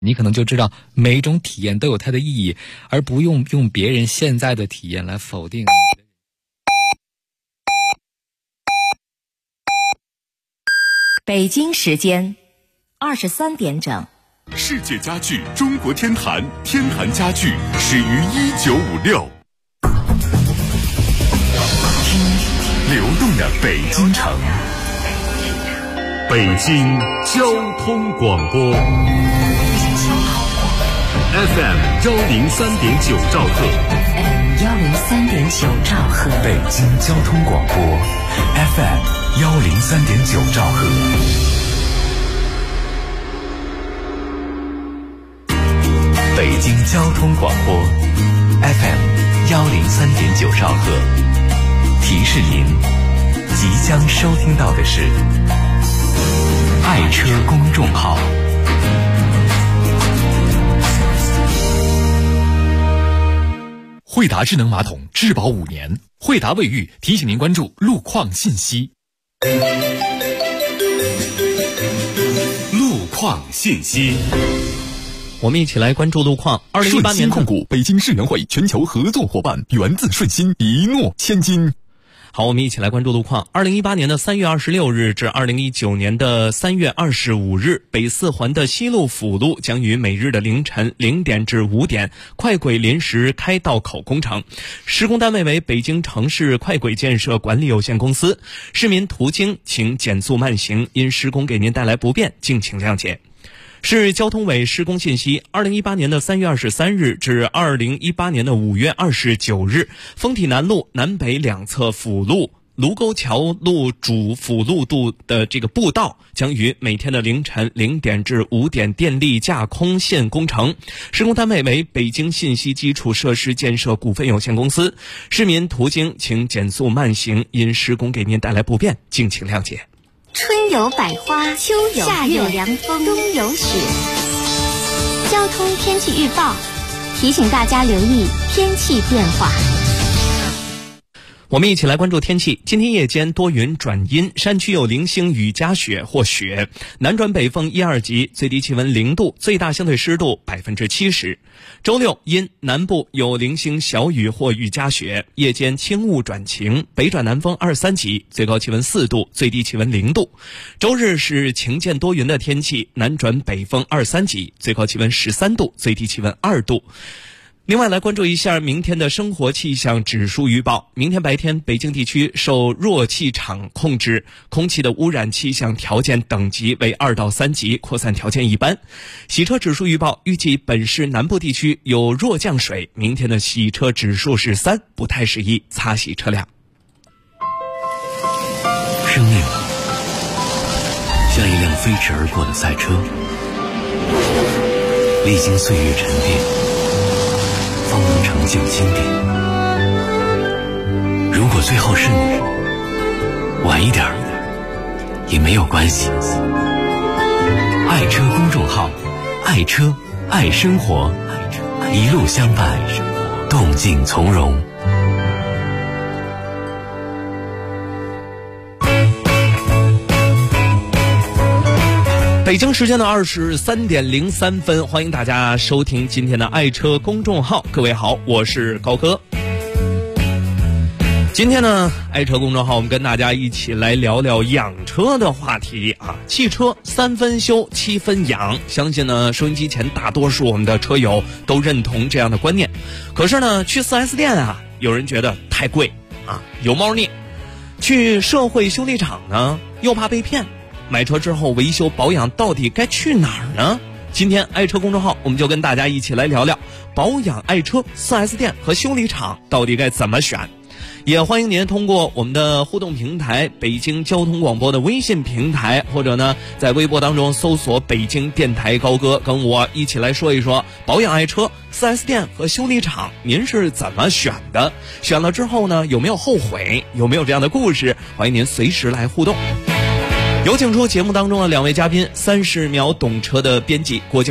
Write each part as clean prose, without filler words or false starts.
你可能就知道每一种体验都有它的意义，而不用别人现在的体验来否定。 北京时间23点整。 世界家具中国天坛，天坛家具始于1956。听流动的北京城，北京交通广播 FM 103.9兆赫， 103.9兆赫， 北京交通广播 FM 103.9兆赫。北京交通广播 FM 103.9兆赫，提示您即将收听到的是爱车公众号。惠达智能马桶质保5年，惠达卫浴提醒您关注路况信息。路况信息。 我们一起来关注路况。2018年控股北京世园会全球合作伙伴，源自顺心，一诺千金。 好，我们一起来关注路况。2018年的3月26日至2019年的3月25日，北四环的西路辅路将于每日的凌晨0点至5点快轨临时开道口工程，施工单位为北京城市快轨建设管理有限公司。市民途经请减速慢行，因施工给您带来不便，敬请谅解。市交通委施工信息：2018年的3月23日至2018年的5月29日，丰体南路南北两侧辅路、卢沟桥路主辅路度的这个步道将于每天的凌晨0点至5点电力架空线工程，施工单位为北京信息基础设施建设股份有限公司。市民途经请减速慢行，因施工给您带来不便，敬请谅解。 春有百花，秋有夏有凉风，冬有雪。交通天气预报提醒大家留意天气变化。 我们一起来关注天气。今天夜间多云转阴，山区有零星雨夹雪或雪，南转北风1、2级，最低气温0度，最大相对湿度70%。周六阴，南部有零星小雨或雨夹雪，夜间轻雾转晴，北转南风2、3级，最高气温4度，最低气温0度。周日是晴间多云的天气，南转北风2、3级，最高气温13度，最低气温2度。另外来关注一下明天的生活气象指数预报。明天白天北京地区受弱气场控制，空气的污染气象条件等级为2到3级，扩散条件一般。洗车指数预报，预计本市南部地区有弱降水，明天的洗车指数是3，不太适宜擦洗车辆。 生命像一辆飞驰而过的赛车，历经岁月沉淀，方能成就经典。如果最后是你，晚一点也没有关系。爱车公众号，爱车爱生活，一路相伴，动静从容。 北京时间的23点03分，欢迎大家收听今天的爱车公众号。各位好，我是高哥。今天呢，爱车公众号我们跟大家一起来聊聊养车的话题啊。汽车3分修7分养，相信呢收音机前大多数我们的车友都认同这样的观念。可是呢，去 4S 店啊，有人觉得太贵啊，有猫腻；去社会修理厂呢，又怕被骗。买车之后维修保养到底该去哪儿呢？今天爱车公众号我们就跟大家一起来聊聊保养爱车 4S 店和修理厂到底该怎么选。也欢迎您通过我们的互动平台北京交通广播的微信平台，或者呢在微博当中搜索北京电台高哥，跟我一起来说一说保养爱车 4S 店和修理厂您是怎么选的，选了之后呢有没有后悔，有没有这样的故事，欢迎您随时来互动。有请出节目当中的2位嘉宾，30秒懂车的编辑郭经纬，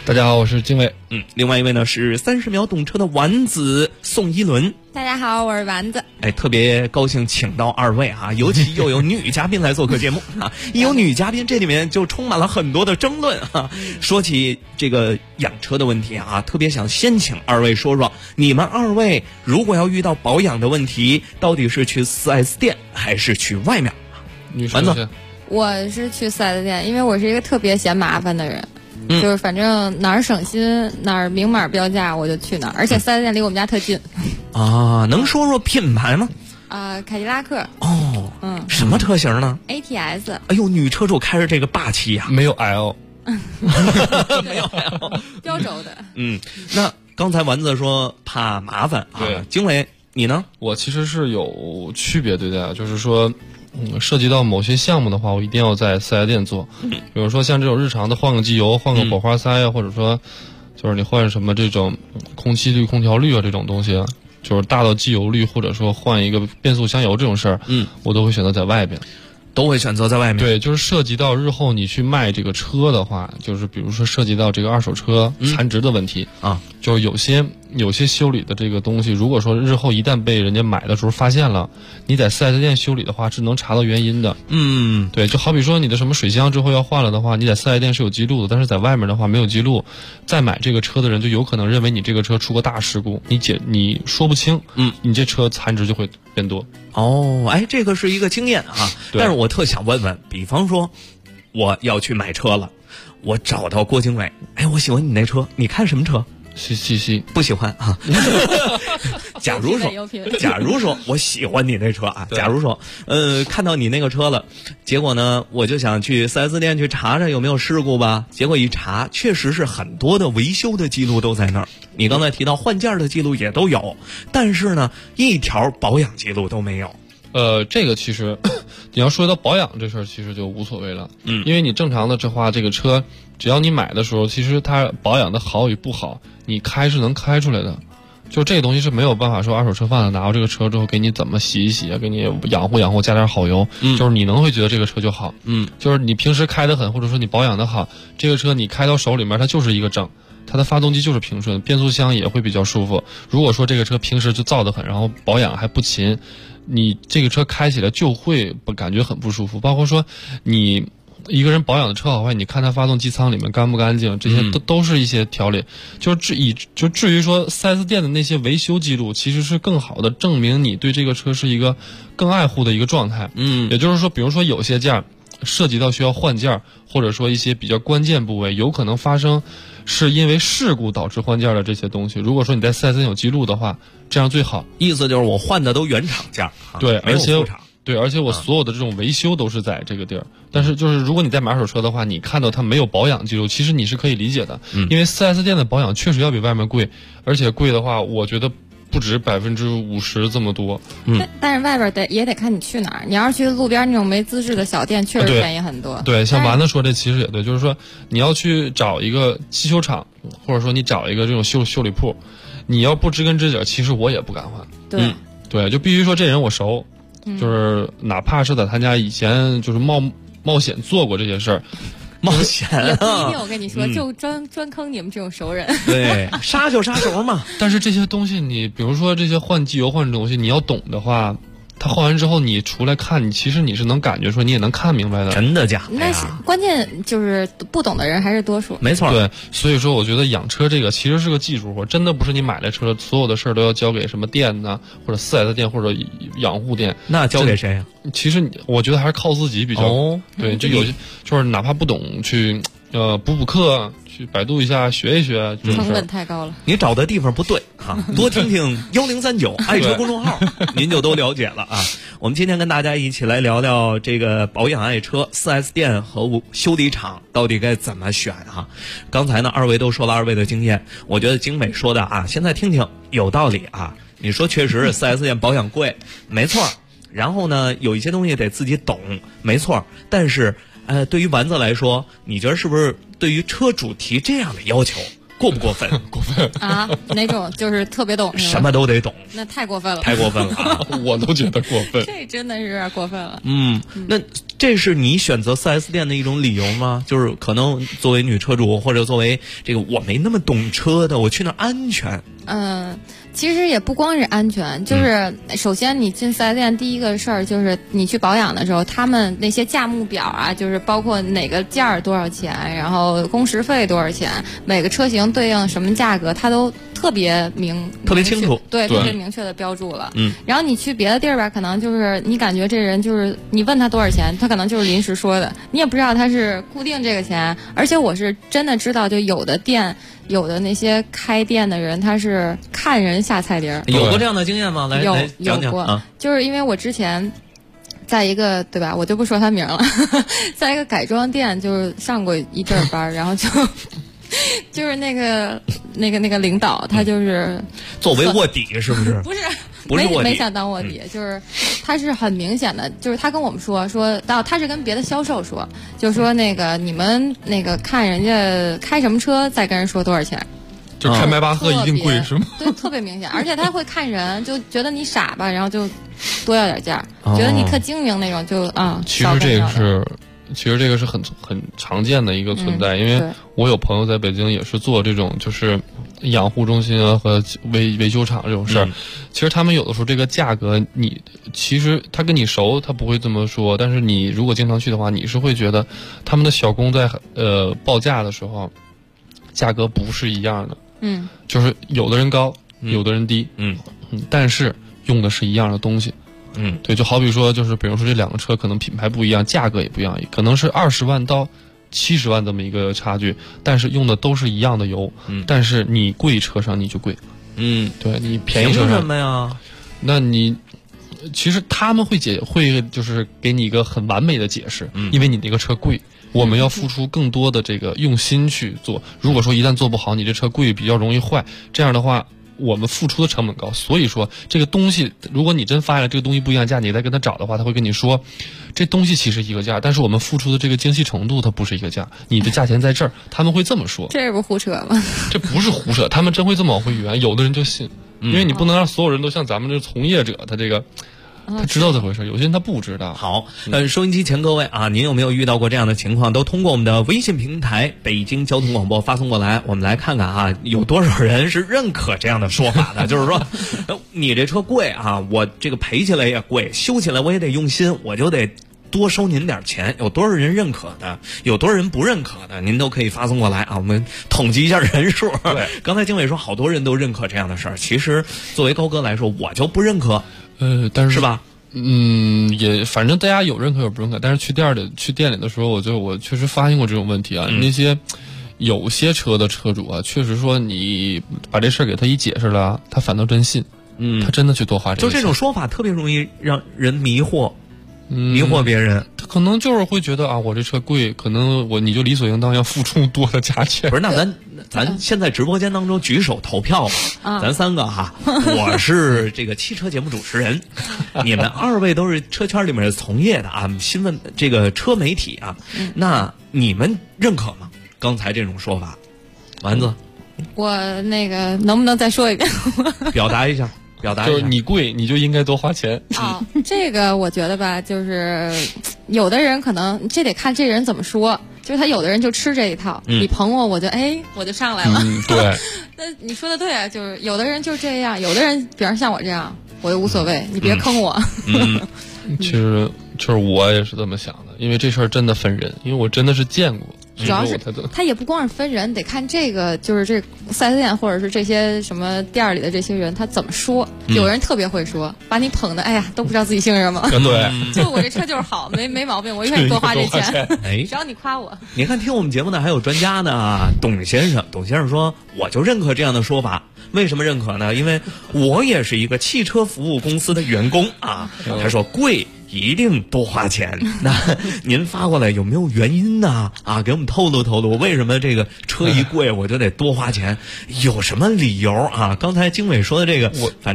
大家好，我是经纬。 另外一位呢是30秒懂车的丸子宋一伦。 大家好，我是丸子。 特别高兴请到2位啊，尤其又有女嘉宾来做客节目啊。一有女嘉宾，这里面就充满了很多的争论啊。说起这个养车的问题啊，特别想先请2位说说，你们2位如果要遇到保养的问题，到底是去4S 店还是去外面？丸子， 我是去4S店，因为我是一个特别嫌麻烦的人。就是反正哪儿省心哪儿明码标价我就去哪儿，而且4S店离我们家特近。 啊，能说说品牌吗？ 凯迪拉克。 什么车型呢 ？ATS。 哎呦，女车主开着这个霸气呀！ 没有 L， 没有 L， 标轴的。 那刚才丸子说怕麻烦啊， 对， 经纬你呢？ 我其实是有区别对待，就是说。涉及到某些项目的话，我一定要在4S店做。比如说像这种日常的换个机油、换个火花塞啊，或者说就是你换什么这种空气滤、空调滤啊这种东西啊，就是大到机油滤或者说换一个变速箱油这种事儿，我都会选择在外边。 都会选择在外面。 对，就是涉及到日后你去卖这个车的话，就是比如说涉及到这个二手车残值的问题啊， 就是有些修理的这个东西，如果说日后一旦被人家买的时候发现了，你在4S店修理的话是能查到原因的。对，就好比说你的什么水箱之后要换了的话，你在4S店是有记录的，但是在外面的话没有记录，再买这个车的人就有可能认为你这个车出过大事故，你说不清，你这车残值就会变多。 这个是一个经验啊，但是我特想问问，比方说我要去买车了，我找到郭经纬，我喜欢你那车，你看什么车 ？CC 不喜欢啊。假如说我喜欢你那车啊，假如说看到你那个车了，结果呢我就想去4S店去查查有没有事故吧，结果一查确实是很多的维修的记录都在那儿，你刚才提到换件的记录也都有，但是呢一条保养记录都没有。 这个其实你要说到保养这事儿，其实就无所谓了。因为你正常的话，这个车只要你买的时候，其实它保养的好与不好，你开是能开出来的。就这个东西是没有办法说二手车贩子拿到这个车之后给你怎么洗一洗啊，给你养护养护，加点好油，就是你能会觉得这个车就好。就是你平时开得很，或者说你保养的好，这个车你开到手里面它就是一个正。它的发动机就是平顺，变速箱也会比较舒服。如果说这个车平时就造得很，然后保养还不勤，你这个车开起来就会感觉很不舒服。包括说你一个人保养的车好坏，你看它发动机舱里面干不干净，这些都是一些条理。就至于说4S店的那些维修记录，其实是更好的证明你对这个车是一个更爱护的一个状态。也就是说，比如说有些件涉及到需要换件，或者说一些比较关键部位有可能发生是因为事故导致换件的这些东西，如果说你在4S店有记录的话，这样最好。 意思就是我换的都原厂件， 对， 而且我所有的这种维修都是在这个地儿。但是就是如果你在买二手车的话，你看到它没有保养记录，其实你是可以理解的，因为4S店的保养确实要比外面贵，而且贵的话，我觉得不止50%这么多。 但是外边也得看你去哪儿。你要是去路边那种没资质的小店，确实便宜很多。 对，像丸子说这其实也对，就是说你要去找一个汽修厂，或者说你找一个这种修理铺，你要不知根知底，其实我也不敢换。对，就必须说这人我熟，就是哪怕是在他家以前就是冒险做过这些事儿。 冒险也不一定，我跟你说，就专坑你们这种熟人。 对，杀就杀熟嘛。 但是这些东西，你比如说这些换机油换这东西，你要懂的话，它换完之后你出来看，其实你是能感觉说，你也能看明白的。 真的假的呀？ 那关键就是不懂的人还是多数。 没错。 对，所以说我觉得养车这个其实是个技术活，真的不是你买来车所有的事儿都要交给什么店呢，或者4S店或者养护店。 那交给谁呀？ 其实我觉得还是靠自己比较。对，就有些就是哪怕不懂去补课，去百度一下学一学。 成本太高了。 你找的地方不对啊，多听听1039爱车公众号，您就都了解了啊。我们今天跟大家一起来聊聊这个保养爱车，4S店和修理厂到底该怎么选啊？刚才呢，二位都说了二位的经验，我觉得经纬说的啊，现在听听有道理啊。你说确实4S店保养贵，没错。然后呢，有一些东西得自己懂，没错。但是对于丸子来说，你觉得是不是对于车主提这样的要求过不过分？ 过分啊！哪种就是特别懂， 什么都得懂， 那太过分了， 太过分了啊！ 我都觉得过分， 这真的是有点过分了。 那这是你选择 4S 店的一种理由吗？就是可能作为女车主，或者作为这个我没那么懂车的，我去那儿安全。 其实也不光是安全，就是首先你进4S店第一个事儿就是你去保养的时候，他们那些价目表啊，就是包括哪个件儿多少钱，然后工时费多少钱，每个车型对应什么价格，它都特别清楚， 对，特别明确的标注了。然后你去别的地儿吧，可能就是你感觉这人就是你问他多少钱，他可能就是临时说的，你也不知道他是固定这个钱。而且我是真的知道，就有的店。有的那些开店的人，他是看人下菜碟儿。 有过这样的经验吗？来讲讲过就是因为我之前在一个对吧，我就不说他名了，在一个改装店就是上过一阵班，然后就是那个领导，他就是作为卧底是不是？不是没想当卧底，就是他是很明显的，就是他跟我们说到他是跟别的销售说，就说那个你们那个看人家开什么车，再跟人说多少钱。 就开迈巴赫一定贵是吗？ 对，特别明显，而且他会看人，就觉得你傻吧，然后就多要点价，觉得你特精明那种就其实这个是很常见的一个存在，因为我有朋友在北京也是做这种就是养护中心啊和维修厂这种事儿。其实他们有的时候这个价格，你其实他跟你熟，他不会这么说，但是你如果经常去的话，你是会觉得他们的小工在报价的时候，价格不是一样的。就是有的人高，有的人低。但是用的是一样的东西。对，就好比说，就是比如说这两个车可能品牌不一样，价格也不一样，可能是20万到70万这么一个差距，但是用的都是一样的油。但是你贵车上你就贵。对，你便宜车上凭什么呀？ 那你其实他们会就是给你一个很完美的解释，因为你那个车贵。我们要付出更多的这个用心去做。如果说一旦做不好，你这车贵，比较容易坏，这样的话我们付出的成本高。所以说这个东西，如果你真发现了这个东西不一样价，你再跟他找的话，他会跟你说这东西其实一个价，但是我们付出的这个精细程度它不是一个价，你的价钱在这儿。他们会这么说。 这不胡扯吗？ 这不是胡扯，他们真会这么往回圆，有的人就信。因为你不能让所有人都像咱们这从业者，他这个他知道这回事，有些人他不知道。 好，收音机前各位啊，您有没有遇到过这样的情况？都通过我们的微信平台北京交通广播发送过来，我们来看看啊，有多少人是认可这样的说法的？就是说，你这车贵啊，我这个赔起来也贵，修起来我也得用心，我就得多收您点钱。有多少人认可的，有多少人不认可的，您都可以发送过来啊，我们统计一下人数。 对， 刚才经纬说好多人都认可这样的事儿，其实作为高哥来说，我就不认可。 但是是吧？ 也反正大家有认可有不认可，但是去店里的时候，我确实发现过这种问题啊。那些有些车的车主啊，确实说你把这事儿给他一解释了，他反倒真信。他真的去多花这个钱。 就这种说法特别容易让人迷惑别人。 他可能就是会觉得啊，我这车贵，可能你就理所应当要付出多的价钱。 不是，那咱现在直播间当中举手投票吧，咱三个哈，我是这个汽车节目主持人，你们二位都是车圈里面从业的啊，新闻这个车媒体啊，那你们认可吗？刚才这种说法，丸子， 我那个能不能再说一遍？ 表达一下。就是你贵，你就应该多花钱啊。这个我觉得吧，就是有的人可能这得看这人怎么说，就是他有的人就吃这一套，你捧我，我就上来了。 对。 那你说的对啊，就是有的人就这样，有的人比方像我这样，我就无所谓，你别坑我。 其实就是我也是这么想的，因为这事儿真的分人，因为我真的是见过。 主要是他也不光是分人，得看这个就是这4S店或者是这些什么店里的这些人他怎么说。有人特别会说，把你捧的都不知道自己姓什么。 对， 就我这车就是好，没毛病，我愿意多花这钱。只要你夸我。 你看听我们节目的还有专家呢，董先生说，我就认可这样的说法。为什么认可呢？因为我也是一个汽车服务公司的员工啊。他说贵一定多花钱。那您发过来有没有原因呢？啊，给我们透露透露，为什么这个车一贵我就得多花钱？有什么理由啊？刚才经纬说的这个，反正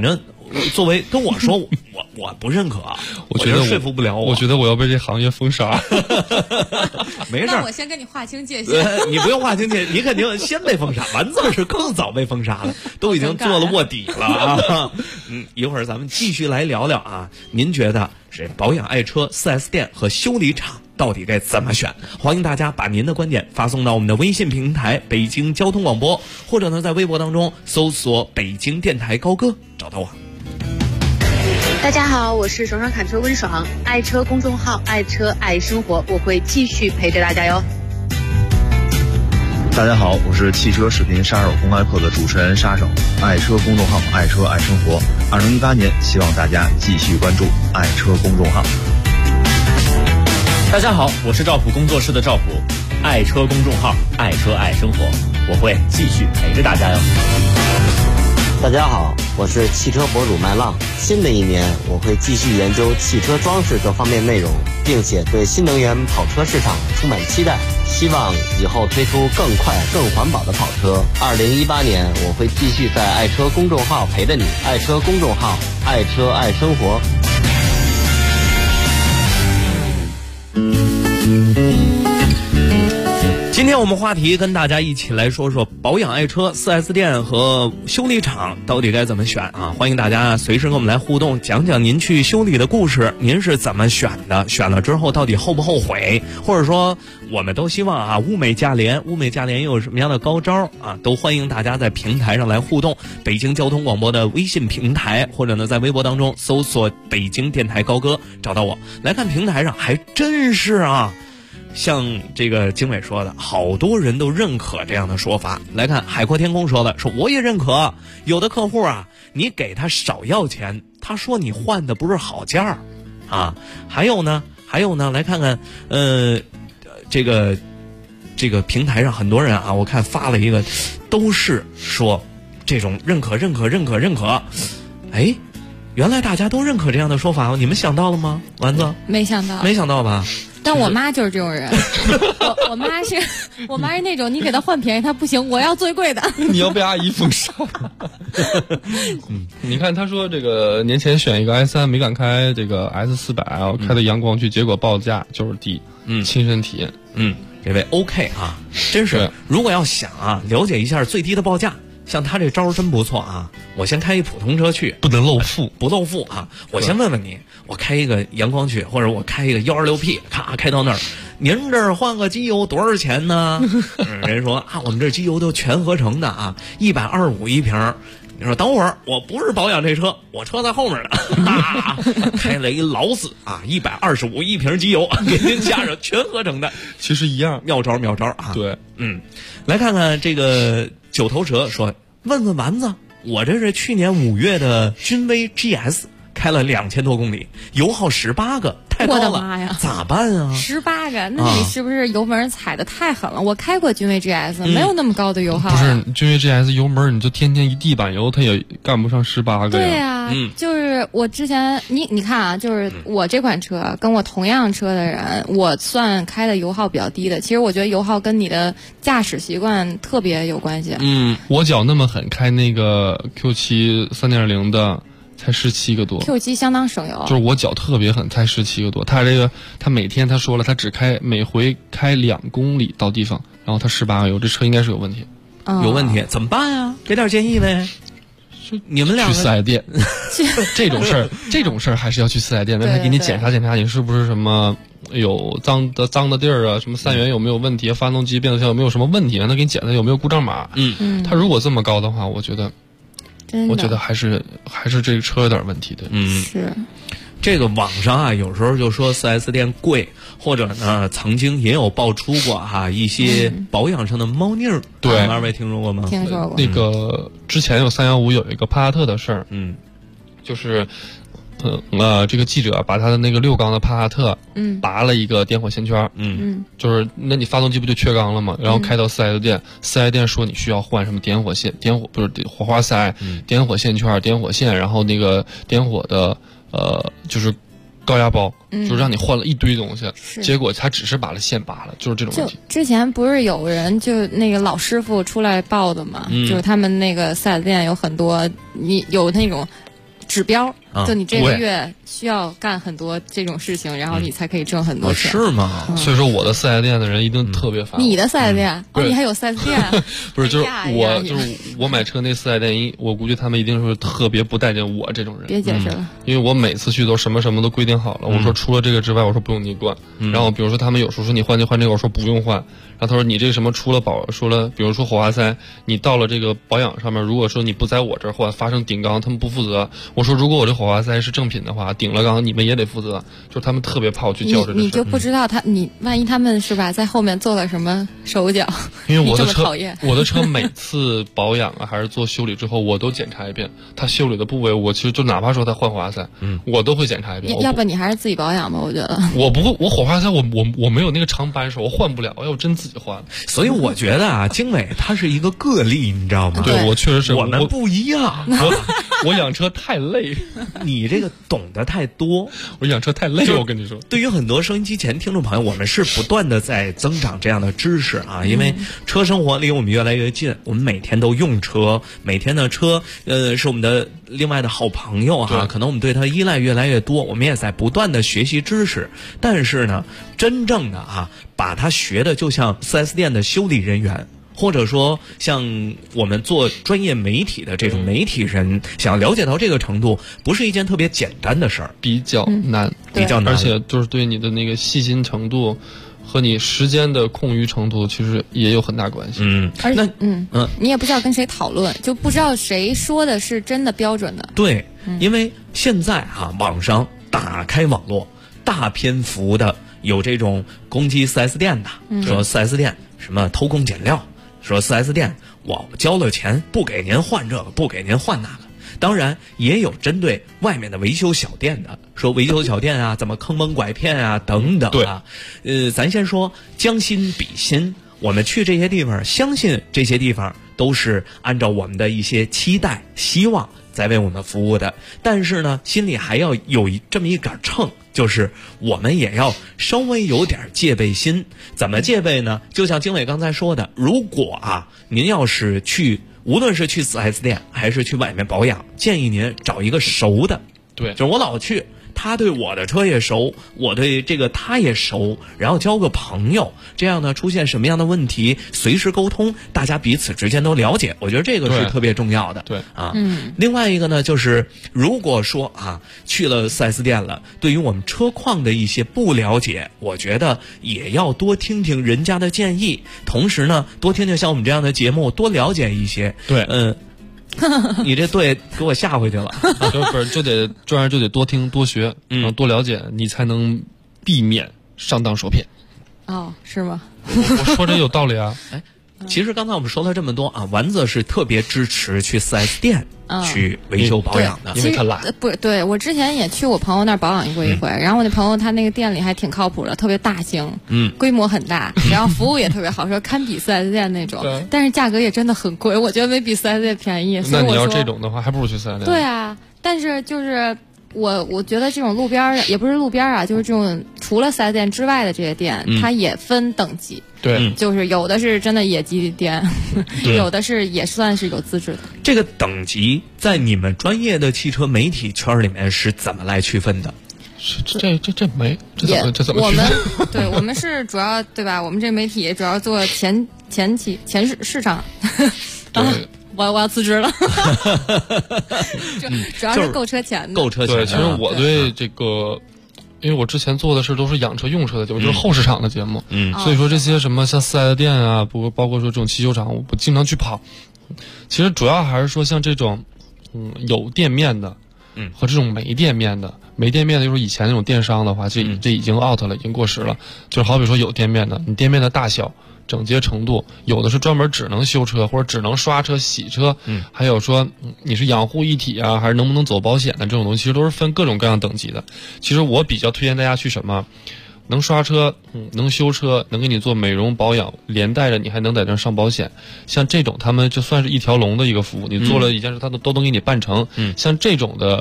作为跟我说我不认可， 我觉得说服不了我觉得我要被这行业封杀。 没事， 那我先跟你划清界限。 你不用划清界限，你肯定先被封杀。丸子是更早被封杀了，都已经做了卧底了啊。一会儿咱们继续来聊聊啊，您觉得是保养爱车 4S 店和修理厂到底该怎么选？欢迎大家把您的观点发送到我们的微信平台北京交通广播，或者呢在微博当中搜索北京电台高歌找到我。 大家好，我是爽爽侃车温爽，爱车公众号爱车爱生活，我会继续陪着大家哟。 大家好，我是汽车视频杀手公开课的主持人杀手，爱车公众号爱车爱生活。2018年，希望大家继续关注爱车公众号。 大家好，我是赵普工作室的赵普，爱车公众号爱车爱生活，我会继续陪着大家哟。 大家好，我是汽车博主麦浪。新的一年，我会继续研究汽车装饰这方面内容，并且对新能源跑车市场充满期待，希望以后推出更快更环保的跑车。2018年，我会继续在爱车公众号陪着你，爱车公众号爱车爱生活。 今天我们话题跟大家一起来说说保养爱车 4S 店和修理厂到底该怎么选啊！欢迎大家随时跟我们来互动，讲讲您去修理的故事，您是怎么选的？选了之后到底后不后悔？或者说我们都希望啊物美价廉，物美价廉又有什么样的高招啊？都欢迎大家在平台上来互动。北京交通广播的微信平台，或者呢在微博当中搜索北京电台高歌找到我。来看平台上还真是啊，像这个经纬说的，好多人都认可这样的说法。来看海阔天空说的，说我也认可。有的客户啊，你给他少要钱，他说你换的不是好件儿啊。还有呢，来看看这个平台上很多人啊，我看发了一个，都是说这种认可。哎，原来大家都认可这样的说法，你们想到了吗？丸子没想到吧？ 但我妈就是这种人，我妈是那种你给她换便宜她不行，我要最贵的。 你要被阿姨封杀。你看他说这个年前选一个 i3 没敢开这个 S400，开的阳光去，结果报价就是低。亲身体验。 这位 OK 啊，真是如果要想啊了解一下最低的报价，像他这招真不错啊！我先开一普通车去， 不能露富， 不露富啊！我先问问你，我开一个阳光去，或者我开一个126P，咔开到那儿，您这儿换个机油多少钱呢？人说啊，我们这机油都全合成的啊，125一瓶。你说等会儿，我不是保养这车，我车在后面呢，开了一劳斯啊，125一瓶机油，给您加上全合成的， 其实一样， 妙招啊！ 对， 来看看这个九头蛇说，问问丸子，我这是去年5月的君威 GS， 开了2000多公里，油耗18个，太高了， 我的妈呀， 咋办啊 ？18个，那你是不是油门踩的太狠了？我开过君威 GS，没有那么高的油耗。 不是君威 GS 油门，你就天天一地板油，它也干不上18个呀。 对呀，就是我之前你看啊，就是我这款车跟我同样车的人，我算开的油耗比较低的。其实我觉得油耗跟你的驾驶习惯特别有关系。 我脚那么狠，开那个 Q7 3.0的。才17个多 ，Q7 相当省油。 就是我脚特别狠，才17个多。他每天他说了，他只每回开2公里到地方，然后他18个油，这车应该是有问题。 有问题怎么办啊？给点建议呗。你们俩去4S店，这种事儿还是要去4S店，让他给你检查检查，你是不是什么有脏的地儿啊？什么3元有没有问题？发动机变速箱有没有什么问题？让他给你检查有没有故障码。他如果这么高的话，我觉得还是这个车有点问题的。 是。 这个网上啊，有时候就说 4S 店贵，或者呢，曾经也有爆出过哈一些保养上的猫腻儿。 对， 二位听说过吗？ 听说过。 那个之前有315有一个帕萨特的事儿，就是这个记者把他的那个6缸的帕萨特，拔了一个点火线圈，就是那你发动机不就缺缸了吗？然后开到4S店，4S店说你需要换什么点火不是火花塞，点火线圈、点火线，然后那个点火的就是高压包，就让你换了一堆东西，结果他只是把线拔了，就是这种问题。 之前不是有人就那个老师傅出来报的嘛，就是他们那个4S店有很多，你有那种指标，就你这个对月需要干很多这种事情，然后你才可以挣很多钱。 是吗？ 所以说我的4S店的人一定特别烦我。 你的4S店你还有4S店？ 不是，就是哎呀我买车那4S店，我估计他们一定是特别不待见我这种人。 别解释了， 因为我每次去都什么都规定好了。我说除了这个之外，我说不用你管。然后比如说他们有时候说你换这个，我说不用换。然后他说你这个什么出了比如说火花塞，你到了这个保养上面，如果说你不在我这儿或者发生顶缸，他们不负责。我说如果我这火花塞是正品的话，顶了缸你们也得负责。就是他们特别怕我去较这个事。 你就不知道你万一他们是吧，在后面做了什么手脚？ 因为我的车每次保养啊还是做修理之后，我都检查一遍。他修理的部位，我其实就哪怕说他换火花塞，我都会检查一遍。 要不你还是自己保养吧，我觉得。 我不会，我火花塞我没有那个长扳手，我换不了，要真自己换。 所以我觉得啊，经纬他是一个个例，你知道吗？ 对，我确实是。 我们不一样， 我养车太累， 你这个懂得太多。 我养车太累，我跟你说。 对于很多收音机前听众朋友，我们是不断的在增长这样的知识啊，因为车生活离我们越来越近，我们每天都用车，每天的车是我们的另外的好朋友哈，可能我们对它依赖越来越多，我们也在不断的学习知识。但是呢，真正的把它学的就像 4S 店的修理人员，或者说像我们做专业媒体的这种媒体人，想了解到这个程度，不是一件特别简单的事儿， 比较难，而且就是对你的那个细心程度和你时间的空余程度其实也有很大关系。 你也不知道跟谁讨论，就不知道谁说的是真的标准的。 对，因为现在网上打开网络，大篇幅的有这种攻击 4S 店的，说 4S 店什么偷工减料，说 4S 店我交了钱不给您换这个，不给您换那个。当然也有针对外面的维修小店的，说维修小店怎么坑蒙拐骗等等咱先说将心比心，我们去这些地方，相信这些地方都是按照我们的一些期待希望在为我们服务的，但是呢心里还要有这么一杆秤，就是我们也要稍微有点戒备心。怎么戒备呢？就像经纬刚才说的，如果您要是无论是去 4S 店还是去外面保养，建议您找一个熟的。 对， 就是我老去，他对我的车也熟，我对这个他也熟，然后交个朋友，这样呢出现什么样的问题随时沟通，大家彼此之间都了解，我觉得这个是特别重要的。 对另外一个呢，就是如果说去了 4S 店了，对于我们车况的一些不了解，我觉得也要多听听人家的建议，同时呢多听听像我们这样的节目，多了解一些。 对， 你这对给我吓回去了， 就得多听多学，然后多了解，你才能避免上当受骗。 是吗？ 我说这有道理啊。 其实刚才我们说了这么多丸子是特别支持去 4S 店去维修保养的， 因为他懒。 不对，我之前也去我朋友那儿保养过一回，然后我那朋友他那个店里还挺靠谱的，特别大型，规模很大，然后服务也特别好，说堪比 4S 店那种，但是价格也真的很贵，我觉得没比 4S 店便宜。 那你要这种的话，还不如去4S店。 对但是就是我觉得这种路边也不是路边就是这种除了4S店之外的这些店，它也分等级。 对， 就是有的是真的野鸡店，有的是也算是有资质的。 这个等级在你们专业的汽车媒体圈里面是怎么来区分的？ 这怎么我们我们是主要对吧？我们这媒体主要做前市场。我要辞职了。主要是购车前的。 购车前。 对，其实我对这个。因为我之前做的事都是养车用车的节目，就是后市场的节目，所以说这些什么像4S店包括说这种汽修厂，我经常去跑。其实主要还是说像这种，有店面的，和这种没店面的，就是以前那种电商的话，这已经 out 了，已经过时了。就是好比说有店面的，你店面的大小、整洁程度，有的是专门只能修车或者只能刷车、洗车，还有说你是养护一体还是能不能走保险的这种东西，其实都是分各种各样等级的。其实我比较推荐大家去什么，能刷车，能修车，能给你做美容保养，连带着你还能在这上保险。像这种他们就算是一条龙的一个服务，你做了一件事，他都能给你办成。像这种的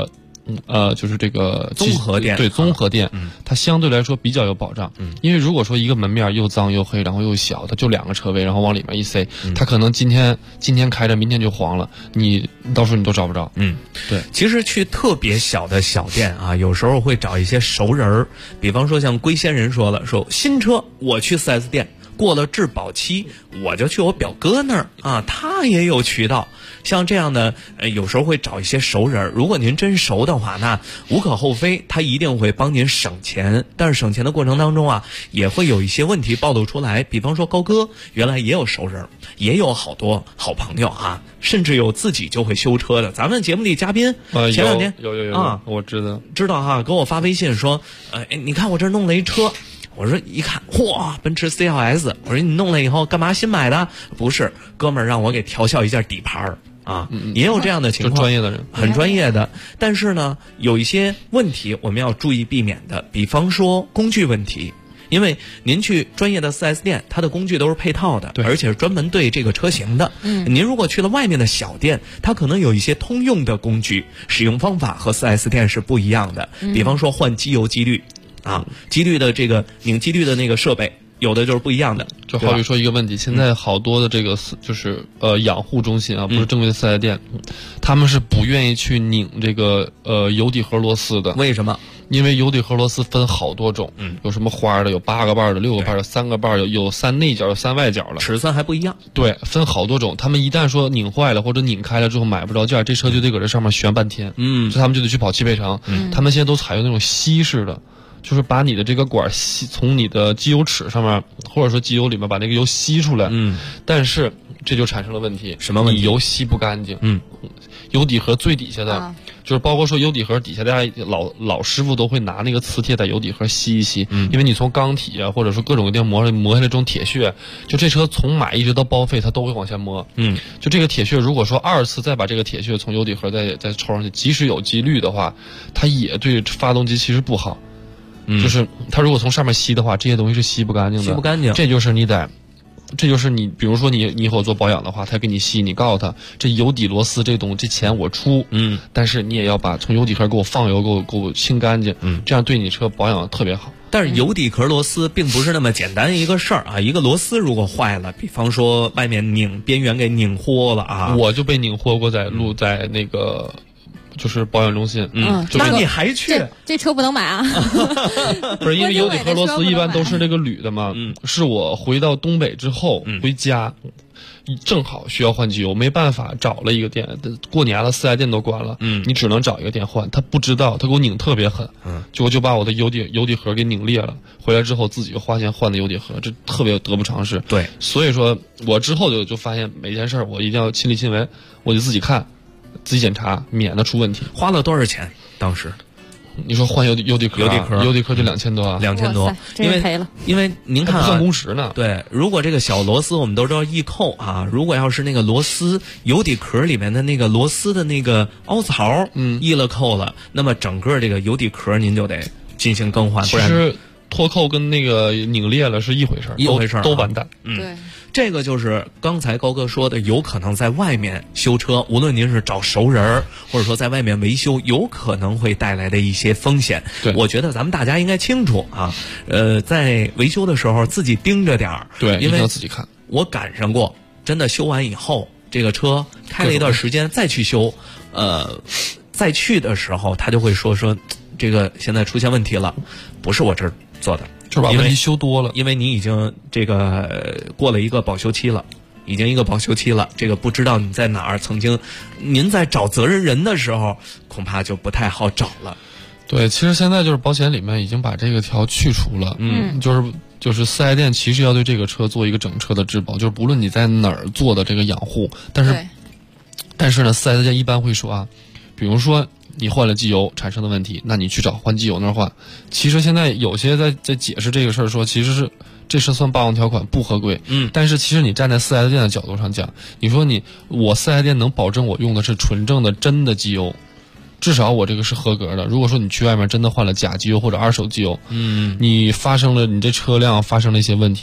就是这个综合店， 对综合店，它相对来说比较有保障。因为如果说一个门面又脏又黑，然后又小，它就2个车位，然后往里面一塞，它可能今天开着，明天就黄了，你到时候你都找不着。对。 其实去特别小的小店啊，有时候会找一些熟人儿，比方说像龟仙人说了，说新车我去 4S 店。过了质保期，我就去我表哥那儿啊，他也有渠道。像这样的，有时候会找一些熟人。如果您真熟的话，那无可厚非，他一定会帮您省钱。但是省钱的过程当中啊，也会有一些问题暴露出来。比方说高哥原来也有熟人，也有好多好朋友啊，甚至有自己就会修车的。咱们节目里嘉宾前2天有啊， 我知道哈，给我发微信说，你看我这弄了一车。我说一看，嚯，奔驰 CLS。我说你弄了以后干嘛新买的？不是，哥们儿让我给调校一下底盘啊。也有这样的情况， 专业的人， 很专业的。但是呢，有一些问题我们要注意避免的，比方说工具问题。因为您去专业的 4S 店，它的工具都是配套的，而且是专门对这个车型的。您如果去了外面的小店，它可能有一些通用的工具，使用方法和 4S 店是不一样的。比方说换机油机滤。机滤的这个拧机滤的那个设备，有的就是不一样的。 就好比说一个问题，现在好多的这个就是养护中心啊，不是正规的4S店，他们是不愿意去拧这个油底盒螺丝的。 为什么？ 因为油底盒螺丝分好多种，有什么花的，有8个瓣的、6个瓣的、3个瓣，有3内角、有3外角了， 尺寸还不一样。 对，分好多种。他们一旦说拧坏了或者拧开了之后买不着件，这车就得搁这上面悬半天。所以他们就得去跑汽配城。他们现在都采用那种吸式的。就是把你的这个管吸从你的机油尺上面，或者说机油里面把那个油吸出来。但是这就产生了问题。 什么问题？ 你油吸不干净。油底盒最底下的，就是包括说油底盒底下，大家老师傅都会拿那个磁铁在油底盒吸一吸。因为你从钢体啊，或者说各种地方磨下来这种铁屑，就这车从买一直到报废，它都会往下磨。就这个铁屑，如果说2次再把这个铁屑从油底盒再抽上去，即使有机滤的话，它也对发动机其实不好。就是它如果从上面吸的话，这些东西是吸不干净的。 吸不干净， 这就是你，比如说你以后做保养的话，他给你吸，你告诉他这油底螺丝这东西，这钱我出。但是你也要把从油底盒给我放油，给我清干净。这样对你车保养特别好。 但是油底壳螺丝并不是那么简单一个事儿啊！一个螺丝如果坏了，比方说外面拧边缘给拧豁了啊， 我就被拧豁过在那个。就是保养中心， 那你还去？ 这车不能买啊！ 不是因为油底盒螺丝一般都是这个铝的嘛。是我回到东北之后回家，正好需要换机油，没办法找了一个店，过年了4S店都关了，你只能找一个店换。他不知道，他给我拧特别狠，就把我的油底盒给拧裂了。回来之后自己又花钱换的油底盒，这特别得不偿失。 对， 所以说我之后就发现每件事我一定要亲力亲为，我就自己看。自己检查，免得出问题。 花了多少钱？当时， 你说换油底壳就2000多啊 ，2000多，因为您看不算工时呢。 对，如果这个小螺丝我们都知道易扣啊，如果要是那个螺丝油底壳里面的那个螺丝的那个凹槽，易了扣了，那么整个这个油底壳您就得进行更换，不然。 其实脱扣跟那个拧裂了是一回事，都完蛋。 对。 这个就是刚才高哥说的，有可能在外面修车，无论您是找熟人或者说在外面维修，有可能会带来的一些风险。 对， 我觉得咱们大家应该清楚啊。在维修的时候自己盯着点儿。 对， 因为要自己看。 我赶上过，真的修完以后，这个车开了一段时间再去修，再去的时候他就会说这个现在出现问题了，不是我这儿做的。 就把问题修多了， 因为你已经这个过了一个保修期了，这个不知道你在哪儿，您在找责任人的时候，恐怕就不太好找了。 对，其实现在就是保险里面已经把这个条去除了，就是4S店其实要对这个车做一个整车的质保，就是不论你在哪儿做的这个养护，但是呢，4S店一般会说啊，比如说。你换了机油产生的问题，那你去找换机油那儿换。其实现在有些在解释这个事儿，说其实是这是算霸王条款不合规。但是其实你站在4S店的角度上讲，你说我4S店能保证我用的是纯正的真的机油，至少我这个是合格的。如果说你去外面真的换了假机油或者二手机油，你这车辆发生了一些问题，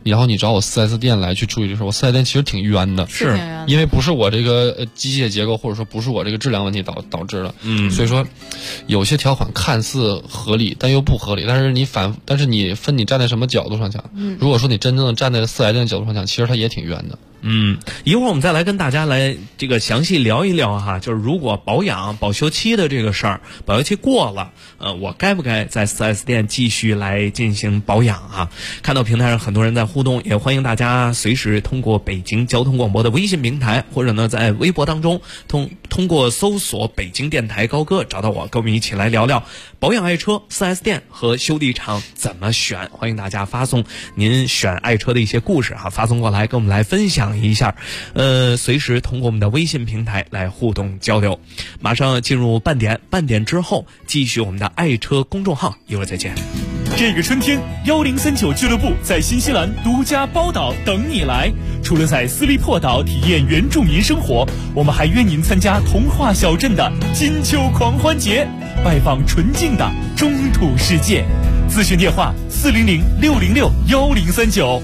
然后你找我 4S 店来去处理这事儿，我 4S 店其实挺冤的， 是因为不是我这个机械结构或者说不是我这个质量问题导致的，所以说有些条款看似合理但又不合理，但是你分你站在什么角度上讲，如果说你真正的站在 4S 店的角度上讲，其实它也挺冤的。 一会儿我们再来跟大家来这个详细聊一聊哈，就是如果保养保修期的这个事儿，保修期过了，我该不该在 4S 店继续来进行保养啊？看到平台上很多人在互动，也欢迎大家随时通过北京交通广播的微信平台，或者呢在微博当中通过搜索北京电台高歌找到我，跟我们一起来聊聊保养爱车 4S 店和修理厂怎么选。欢迎大家发送您选爱车的一些故事哈，发送过来跟我们来分享一下，随时通过我们的微信平台来互动交流。马上进入半点之后继续我们的爱车公众号，一会儿再见。 这个春天，1039俱乐部在新西兰独家包岛等你来。除了在斯利珀岛体验原住民生活，我们还约您参加童话小镇的金秋狂欢节，拜访纯净的中土世界。咨询电话400-606-1039。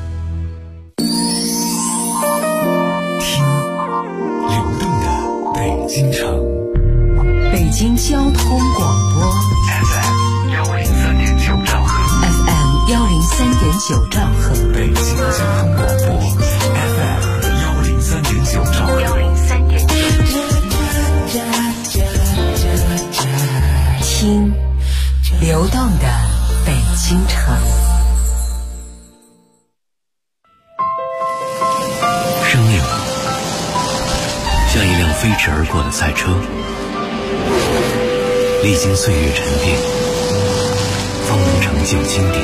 北京城， 北京交通广播 FM 103.9兆赫 FM 103.9兆赫， 北京交通广播 FM 103.9兆赫听流动的北京城。 生命像一辆飞驰而过的赛车，历经岁月沉淀，方能成就经典。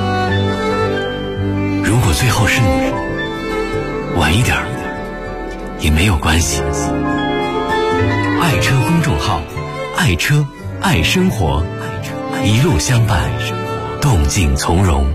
如果最后是你，晚一点也没有关系。爱车公众号，爱车爱生活，一路相伴，动静从容。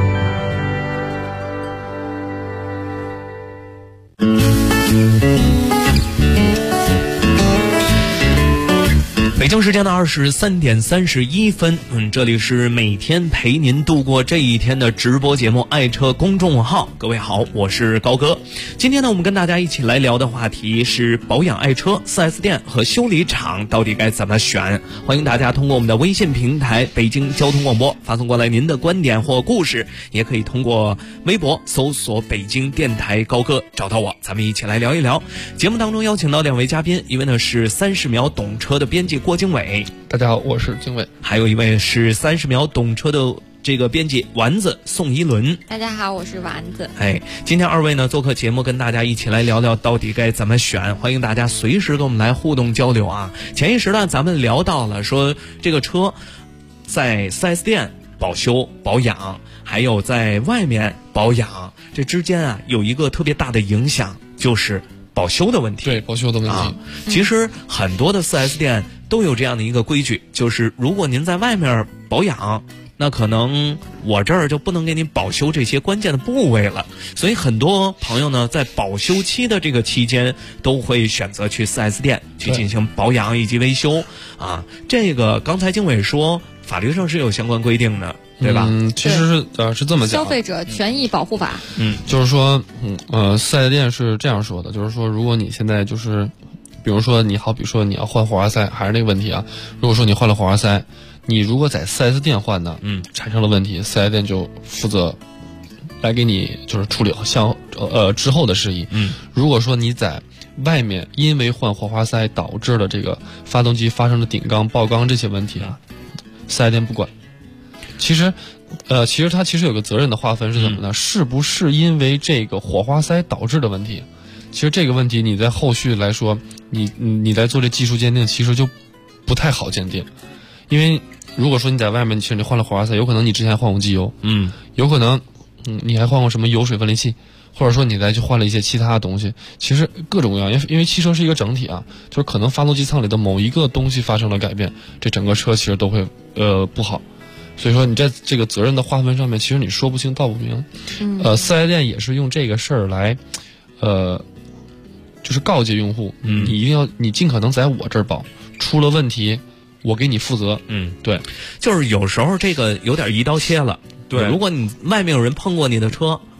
北京时间的23点31分，这里是每天陪您度过这一天的直播节目爱车公众号。各位好，我是高哥。今天呢，我们跟大家一起来聊的话题是保养爱车 4S 店和修理厂到底该怎么选。欢迎大家通过我们的微信平台北京交通广播发送过来您的观点或故事，也可以通过微博搜索北京电台高哥找到我，咱们一起来聊一聊。节目当中邀请到两位嘉宾，一位呢是30秒懂车的编辑郭经纬， 大家好，我是经纬。 还有一位是30秒懂车的这个编辑丸子宋一伦。 大家好，我是丸子。 今天二位呢做客节目，跟大家一起来聊聊到底该怎么选。欢迎大家随时跟我们来互动交流啊。前一时段咱们聊到了说这个车在 4S 店保修保养，还有在外面保养，这之间啊有一个特别大的影响，就是保修的问题。 对，保修的问题。 其实很多的 4S 店都有这样的一个规矩，就是如果您在外面保养，那可能我这儿就不能给您保修这些关键的部位了。所以很多朋友呢在保修期的这个期间都会选择去 4S 店去进行保养以及维修啊。这个刚才经纬说法律上是有相关规定的，对吧？ 其实是这么讲， 消费者权益保护法。 就是说4S店是这样说的，就是说如果你现在就是比如说你好比说你要换火花塞，还是那个问题啊，如果说你换了火花塞，你如果在 4S 店换的，产生了问题，4S 店就负责来给你就是处理之后的事宜。如果说你在外面因为换火花塞导致了这个发动机发生了顶缸爆缸这些问题啊，4S店不管。其实它其实有个责任的划分是怎么呢？是不是因为这个火花塞导致的问题？其实这个问题你在后续来说，你在做这技术鉴定，其实就不太好鉴定。因为如果说你在外面，其实你换了火花塞，有可能你之前还换过机油，有可能你还换过什么油水分离器，或者说你再去换了一些其他的东西，其实各种各样，因为汽车是一个整体啊，就是可能发动机舱里的某一个东西发生了改变，这整个车其实都会不好。所以说你在这个责任的划分上面，其实你说不清道不明。4S店也是用这个事儿来就是告诫用户，你尽可能在我这儿保，出了问题我给你负责。对， 就是有时候这个有点一刀切了。对，如果你外面有人碰过你的车，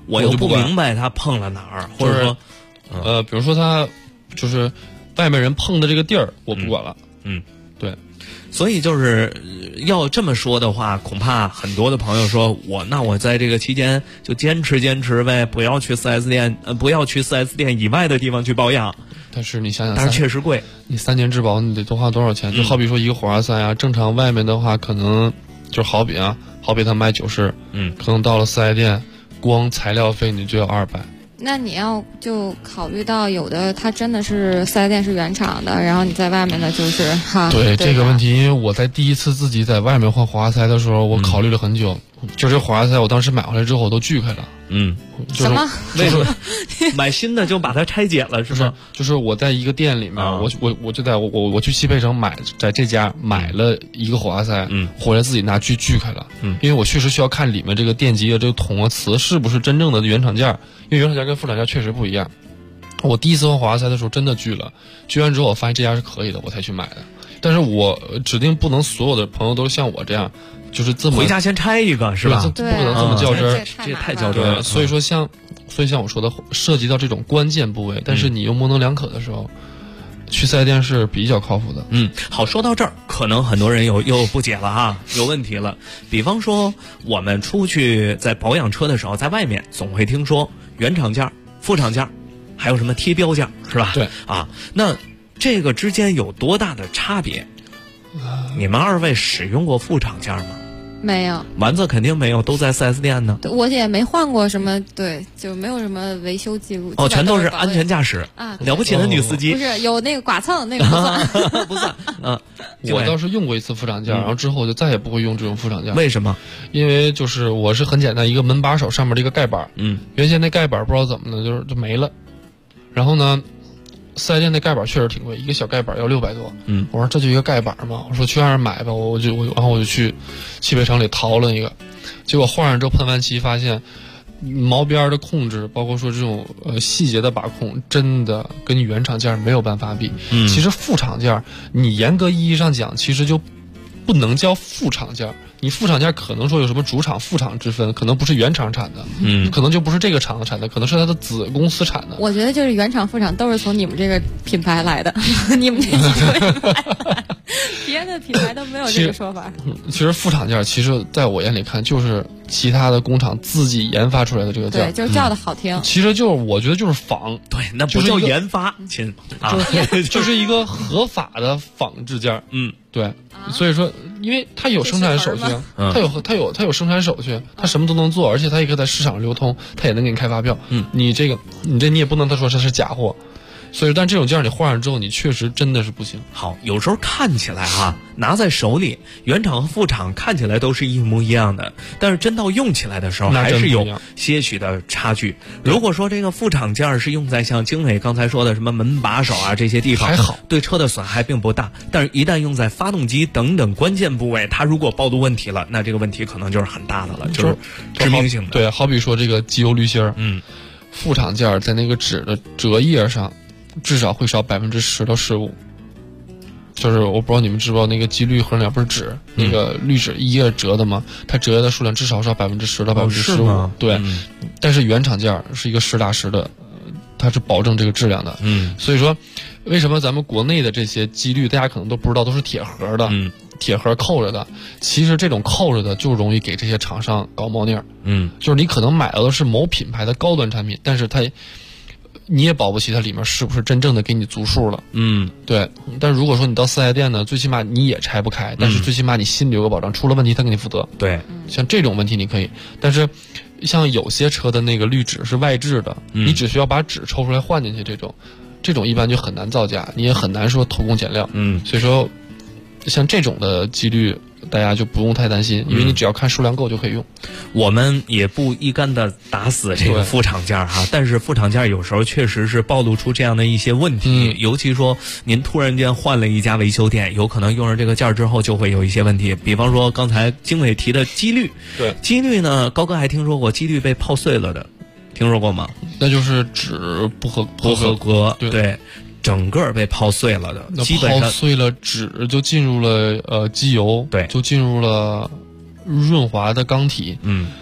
我又不明白它碰了哪儿，或者说， 比如说它就是外面人碰的这个地儿，我不管了。对。 所以就是要这么说的话，恐怕很多的朋友说我在这个期间就坚持呗，不要去 4S 店，不要去 4S 店以外的地方去保养。 但是你想想， 但是确实贵， 你3年质保你得多花多少钱？就好比说一个火花塞啊，正常外面的话可能就好比它卖90，可能到了4S店，光材料费你就要200。 那你要就考虑到有的它真的是4S店是原厂的，然后你在外面的就是对这个问题，因为我在第一次自己在外面换火花塞的时候，我考虑了很久。就这火花塞，我当时买回来之后我都锯开了。 什么？ 为什么买新的就把它拆解了是吗？ 就是我在一个店里面，我就在我去西北城在这家买了一个火花塞，回来自己拿锯开了。因为我确实需要看里面这个电机啊、这个铜啊、磁是不是真正的原厂件，因为原厂件跟副厂件确实不一样。我第一次换火花塞的时候真的锯了，锯完之后我发现这家是可以的，我才去买的。但是我指定不能所有的朋友都像我这样。就是这么回家先拆一个是吧？ 不可能这么较真儿， 这也太较真了。 所以说像我说的，涉及到这种关键部位，但是你又模棱两可的时候，去4S店是比较靠谱的。 好，说到这儿，可能很多人又不解了有问题了。比方说，我们出去在保养车的时候，在外面总会听说原厂件、副厂件，还有什么贴标件，是吧？ 对那这个之间有多大的差别？你们2位使用过副厂件吗？ 没有， 丸子肯定没有，都在4S店呢。 我也没换过什么，对，就没有什么维修记录。 全都是安全驾驶了不起的女司机。 不是有那个剐蹭那个不算， 不算。 我倒是用过一次副厂件，然后之后我就再也不会用这种副厂件。 为什么？ 因为就是我是很简单，一个门把手上面的一个盖板，原先那盖板不知道怎么的，就没了。然后呢，4S店那盖板确实挺贵，一个小盖板要600多。我说这就一个盖板嘛，我说去外面买吧，然后我就去汽配城里淘了一个，结果换上之后喷完漆发现毛边的控制，包括说这种细节的把控，真的跟原厂件没有办法比。其实副厂件你严格意义上讲，其实就不能叫副厂件。你副厂件可能说有什么主厂副厂之分，可能不是原厂产的，可能就不是这个厂子产的，可能是它的子公司产的。 我觉得就是原厂副厂都是从你们这个品牌来的，你们这几个品牌来的，别的品牌都没有这个说法。 其实副厂件，其实在我眼里看，就是其他的工厂自己研发出来的这个件， 对，就是叫的好听。 其实就是我觉得就是仿， 对，那不叫研发，亲， 就是一个合法的仿制件。对，所以说，因为它有生产手续，它有生产手续，它什么都能做，而且它也可以在市场流通，它也能给你开发票。你也不能他说这是假货。所以，但这种件你换上之后，你确实真的是不行。 好，有时候看起来拿在手里，原厂和副厂看起来都是一模一样的，但是真到用起来的时候，还是有些许的差距。如果说这个副厂件是用在像经纬刚才说的什么门把手这些地方， 还好， 对车的损害并不大。但是，一旦用在发动机等等关键部位，它如果暴露问题了，那这个问题可能就是很大的了，就是致命性的。 对，好比说这个机油滤芯副厂件在那个纸的折页上。至少会少10%到15%，就是我不知道你们知不知道那个机滤盒里面不是纸，那个滤纸一页折的吗？它折页的数量至少少10%到15%。对，但是原厂件是一个实打实的，它是保证这个质量的。所以说，为什么咱们国内的这些机滤大家可能都不知道，都是铁盒的，铁盒扣着的。其实这种扣着的就容易给这些厂商搞猫腻儿。就是你可能买到的是某品牌的高端产品，但是你也保不齐它里面是不是真正的给你足数了。对。但如果说你到4S店呢，最起码你也拆不开，但是最起码你心里有个保障，出了问题他给你负责。 对， 像这种问题你可以，但是像有些车的那个滤纸是外置的，你只需要把纸抽出来换进去，这种一般就很难造假，你也很难说偷工减料。所以说像这种的几率大家就不用太担心，因为你只要看数量够就可以用。 我们也不一竿的打死这个副厂件但是副厂件有时候确实是暴露出这样的一些问题，尤其说您突然间换了一家维修店，有可能用上这个件之后就会有一些问题。比方说刚才经纬提的机滤， 对， 机滤呢，高哥还听说过机滤被泡碎了的，听说过吗？ 那就是纸不合格， 对。整个被泡碎了的，基本上泡碎了，纸就进入了机油， 对， 就进入了润滑的缸体。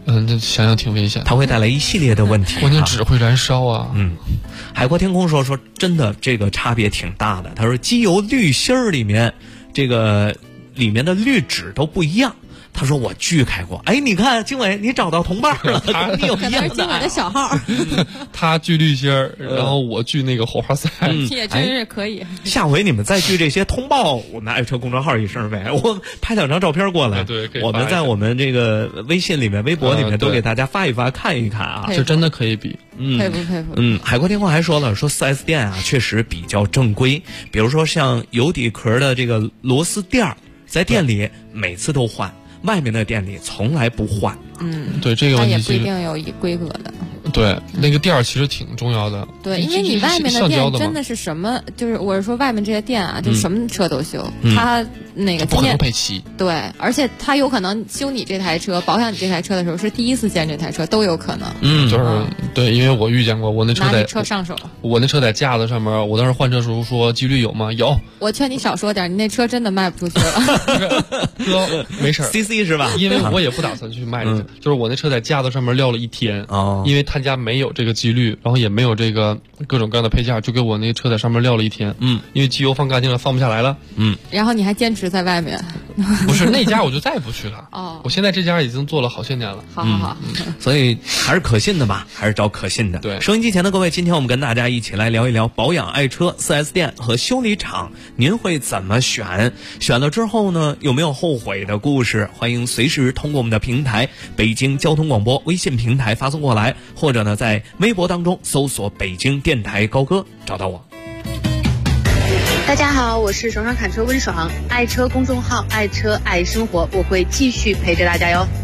这想想挺危险， 它会带来一系列的问题。 关键纸会燃烧啊。 海阔天空说真的，这个差别挺大的。他说机油滤芯儿里面这个里面的滤纸都不一样。他说我锯开过，哎，你看经纬，你找到同伴了，你有一样的。 经纬的小号， 他锯滤芯儿，然后我锯那个火花塞， 也真是可以。 下回你们再锯这些通报我们爱车公众号一声呗，我拍2张照片过来， 对， 我们在我们这个微信里面、微博里面都给大家发一发、看一看啊， 这真的可以比。 佩服。 海阔天空还说了4S 店啊，确实比较正规，比如说像油底壳的这个螺丝垫儿，在店里每次都换。外面的店里从来不换。 对，这个问题它也不一定有规格的。 对，那个店儿其实挺重要的。 对，因为你外面的店真的是什么，就是我是说外面这些店啊，就什么车都修，它那个不可能配齐。 对，而且它有可能修你这台车、保养你这台车的时候是第一次见这台车，都有可能。 就是对，因为我遇见过，我那车拿你车上手， 我那车在架子上面，我当时换车时候说几率有吗？有。 我劝你少说点，你那车真的卖不出去了。 哥，没事 ，CC 是吧？ 因为我也不打算去卖这个，就是我那车在架子上面撂了1天，因为他家没有这个机滤，然后也没有这个各种各样的配件，就给我那个车在上面撂了1天。因为机油放干净了，放不下来了。 然后你还坚持在外面？ 不是那家我就再也不去了。我现在这家已经做了好些年了。 好。 所以还是可信的吧，还是找可信的。 对， 收音机前的各位，今天我们跟大家一起来聊一聊保养爱车 4S 店和修理厂，您会怎么选？选了之后呢，有没有后悔的故事？欢迎随时通过我们的平台北京交通广播微信平台发送过来，或者呢在微博当中搜索北京电台高歌找到我。 大家好，我是爽爽侃车温爽，爱车公众号爱车爱生活，我会继续陪着大家哟。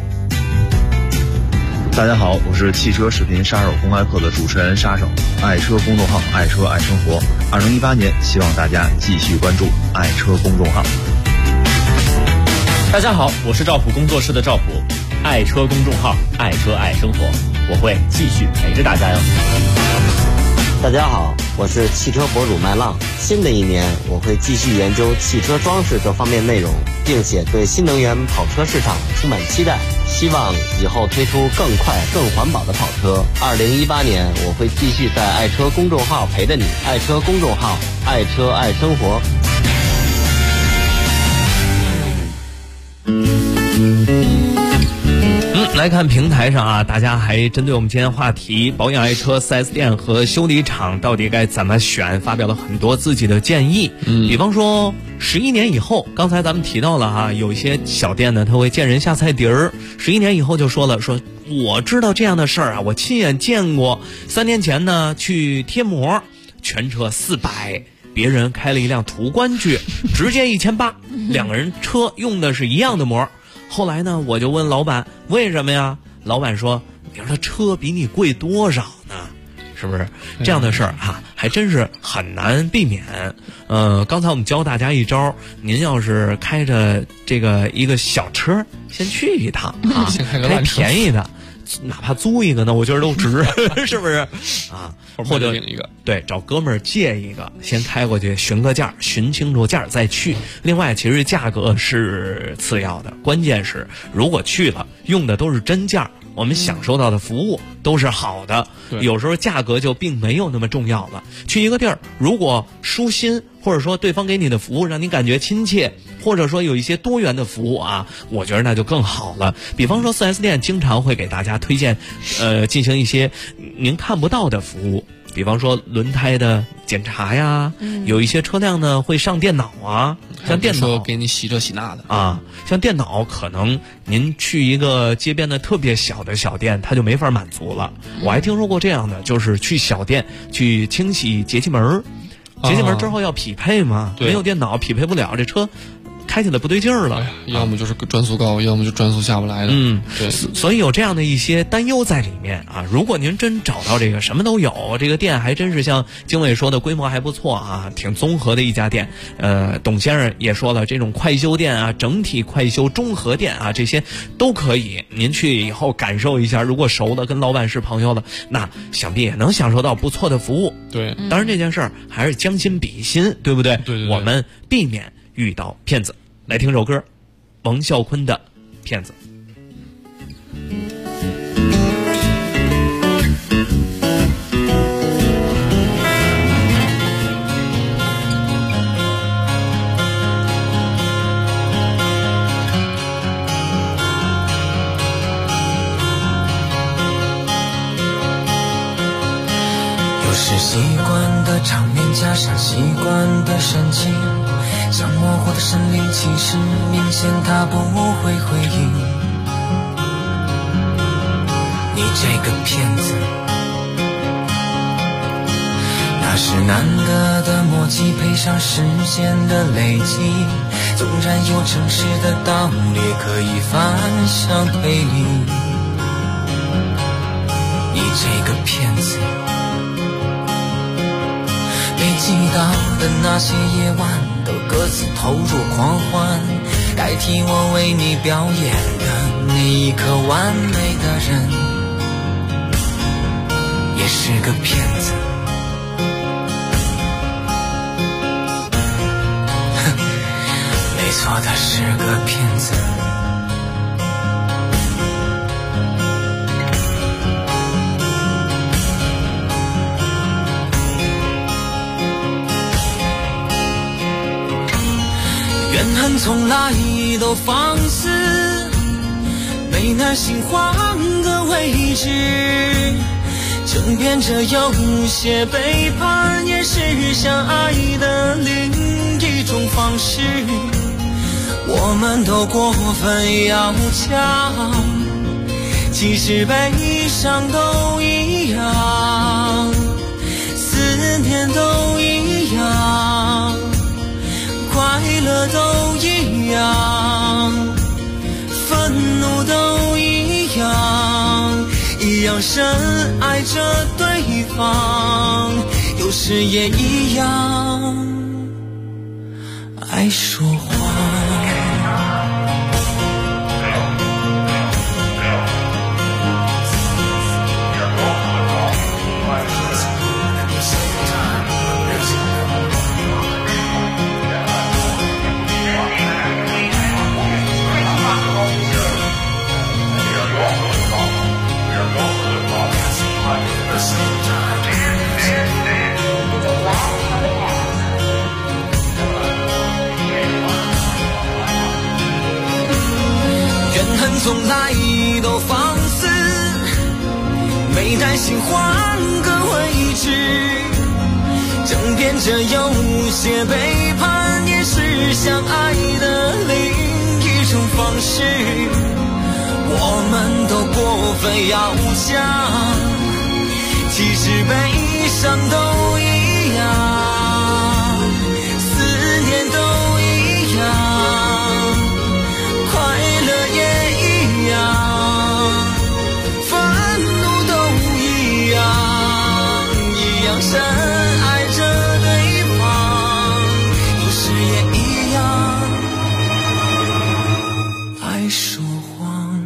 大家好，我是汽车视频杀手公开课的主持人杀手，爱车公众号爱车爱生活。2018年，希望大家继续关注爱车公众号。 大家好，我是赵普工作室的赵普，爱车公众号爱车爱生活，我会继续陪着大家哟。 大家好，我是汽车博主麦浪。新的一年，我会继续研究汽车装饰这方面内容，并且对新能源跑车市场充满期待。希望以后推出更快、更环保的跑车。2018年，我会继续在爱车公众号陪着你。爱车公众号，爱车爱生活。 来看平台上啊，大家还针对我们今天话题保养爱车 4S 店和修理厂到底该怎么选，发表了很多自己的建议。比方说11年以后，刚才咱们提到了哈，有一些小店呢，他会见人下菜碟儿。11年以后就说了，说我知道这样的事儿啊，我亲眼见过。3年前呢，去贴膜，全车400。别人开了一辆途观去，直接1800，两个人车用的是一样的膜。后来呢，我就问老板为什么呀？老板说：“你说他车比你贵多少呢？是不是？这样的事儿哈，还真是很难避免。刚才我们教大家一招，您要是开着这个一个小车，先去一趟啊， 先开个开便宜的。”哪怕租一个呢，我觉得都值，是不是？啊，或者一个对，找哥们儿借一个，先开过去询个价，询清楚价再去。另外，其实价格是次要的，关键是如果去了，用的都是真价，我们享受到的服务都是好的。有时候价格就并没有那么重要了。去一个地儿，如果舒心，或者说对方给你的服务让你感觉亲切，或者说有一些多元的服务啊，我觉得那就更好了。比方说 4S 店经常会给大家推荐进行一些您看不到的服务，比方说轮胎的检查呀，有一些车辆呢会上电脑啊，像电脑给你洗这洗那的啊，像电脑可能您去一个街边的特别小的小店，它就没法满足了。我还听说过这样的，就是去小店去清洗节气门，节气门之后要匹配嘛，没有电脑匹配不了，这车开起来不对劲儿了， 要么就是转速高，要么就转速下不来的。 对，所以有这样的一些担忧在里面啊。如果您真找到这个什么都有，这个店还真是像经纬说的规模还不错啊，挺综合的一家店。董先生也说了，这种快修店啊，整体快修综合店啊，这些都可以。您去以后感受一下，如果熟的跟老板是朋友了，那想必也能享受到不错的服务。 对， 当然这件事儿还是将心比心，对不对？ 对， 我们避免遇到骗子。来听首歌，王啸坤的《骗子》。 上习惯的神情，像模糊的神灵，其实明显他不会回应。你这个骗子，那是难得的默契，配上时间的累积，纵然有诚实的道理可以反向推理。你这个骗子，被击倒的那些夜晚都各自投入狂欢，代替我为你表演的那一颗完美的人，也是个骗子。没错，他是个骗子。怨恨从来都放肆，没耐心换个位置，争辩着有些背叛也是相爱的另一种方式。我们都过分要强，其实悲伤都一样，思念都一样，快乐都一样，愤怒都一样，一样深爱着对方，有时也一样爱说谎。从来都放肆，没耐心换个位置，争辩着有些背叛也是相爱的另一种方式。我们都过分要强，其实悲伤都一样，思念都一样，快乐也一样，愤怒都一样，一样深爱着对方，有时也一样爱说谎。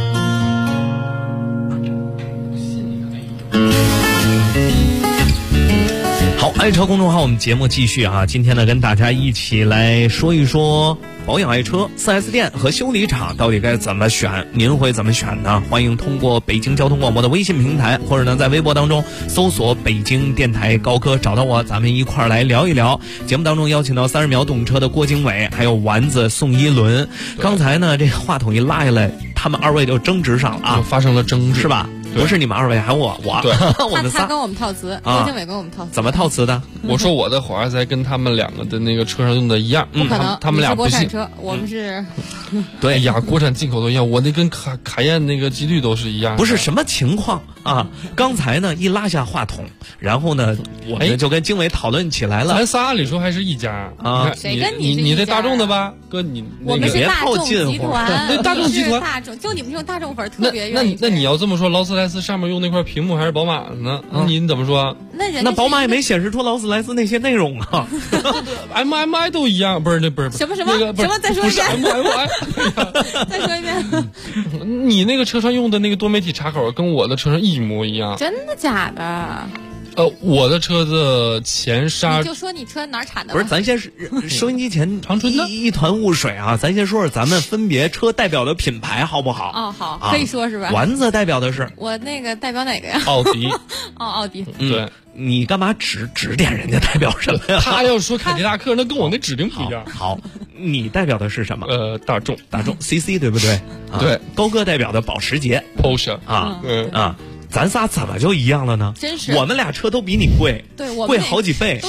好，爱车公众号，我们节目继续啊！今天呢，跟大家一起来说一说保养爱车 4S 店和修理厂到底该怎么选？您会怎么选呢？欢迎通过北京交通广播的微信平台，或者呢在微博当中搜索北京电台高科找到我，咱们一块儿来聊一聊。节目当中邀请到30秒懂车的郭经纬，还有丸子宋一轮。刚才呢这个话筒一拉下来，他们二位就争执上了啊， 发生了争执是吧？不是你们二位，还我对我们仨他跟我们套词，郭经纬跟我们套词， 怎么套词的？ 我说我的火花塞跟他们两个的那个车上用的一样， 不可能， 他们俩不信。 车，我们是， 对呀，国产进口都一样，我那跟卡宴那个几率都是一样。 不是什么情况啊？刚才呢一拉下话筒，然后呢我们就跟经纬讨论起来了。 咱仨按理说还是一家啊， 谁跟你这大众的吧？哥你我们是大众集团， 对大众集团， 大众就你们这种大众粉特别愿意。 那你要这么说，劳斯莱斯上面用那块屏幕还是宝马呢？那你怎么说？ 那宝马也没显示出劳斯莱斯那些内容啊。 MMI 都一样，不是什么什么什么？再说一遍。再说一遍。 你那个车上用的那个多媒体插口跟我的车上一模一样。 真的假的？ 我的车子前刹， 你就说你车哪儿产的？ 不是，咱先是收音机前长春的一团雾水啊！咱先说说咱们分别车代表的品牌好不好？ 哦，好，可以说是吧？ 丸子代表的是我那个代表哪个呀？ 奥迪。 哦，奥迪。 对， 你干嘛指点人家代表什么呀？ 他要说凯迪拉克，那跟我那指定不一样。 好，你代表的是什么？ 大众 CC 对不对？ 对， 高哥代表的保时捷 Porsche 咱仨怎么就一样了呢？ 真是， 我们俩车都比你贵， 对，我们贵好几倍。 都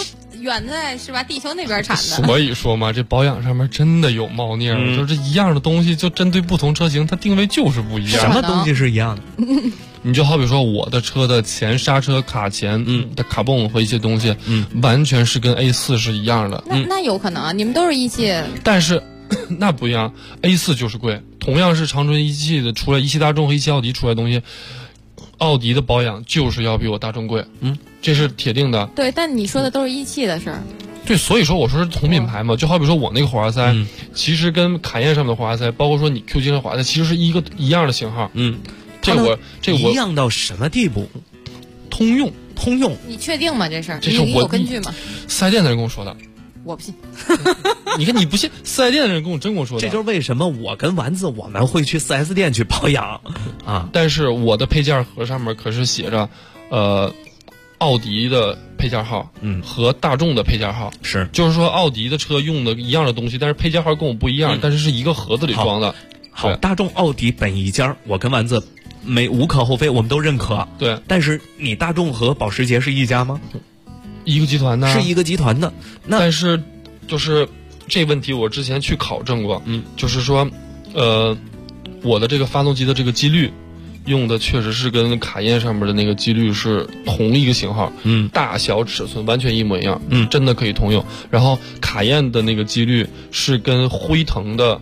远在是吧？地球那边产的。 所以说嘛，这保养上面真的有猫腻儿，就是这一样的东西，就针对不同车型，它定位就是不一样。 什么东西是一样的？ 你就好比说我的车的前刹车卡钳的卡泵和一些东西，完全是跟 A4 是一样的。 那有可能啊，你们都是一汽， 但是那不一样 ，A4 就是贵。同样是长春一汽的出来，一汽大众和一汽奥迪出来的东西，奥迪的保养就是要比我大众贵，这是铁定的。 对，但你说的都是一汽的事儿。 对，所以说我说是同品牌嘛，就好比说我那个火花塞，其实跟卡宴上面的火花塞，包括说你 Q7上的火花塞，其实是一样的型号。这我一样到什么地步？ 通用。 你确定吗？这事儿？ 这是我有根据吗？ 四 S 店的人跟我说的。 我不信。 你看你不信，四 S 店的人跟我说的。 这就是为什么我跟丸子我们会去四 S 店去保养啊。 但是我的配件盒上面可是写着，奥迪的配件号，和大众的配件号是， 就是说奥迪的车用的一样的东西，但是配件号跟我不一样，但是是一个盒子里装的。 好，大众、奥迪本一家，我跟丸子无可厚非，我们都认可。 对， 但是你大众和保时捷是一家吗？ 一个集团的， 是一个集团的。 但是就是这问题，我之前去考证过，就是说，我的这个发动机的这个机滤用的确实是跟卡宴上面的那个机滤是同一个型号，大小尺寸完全一模一样，真的可以通用。然后卡宴的那个机滤是跟辉腾的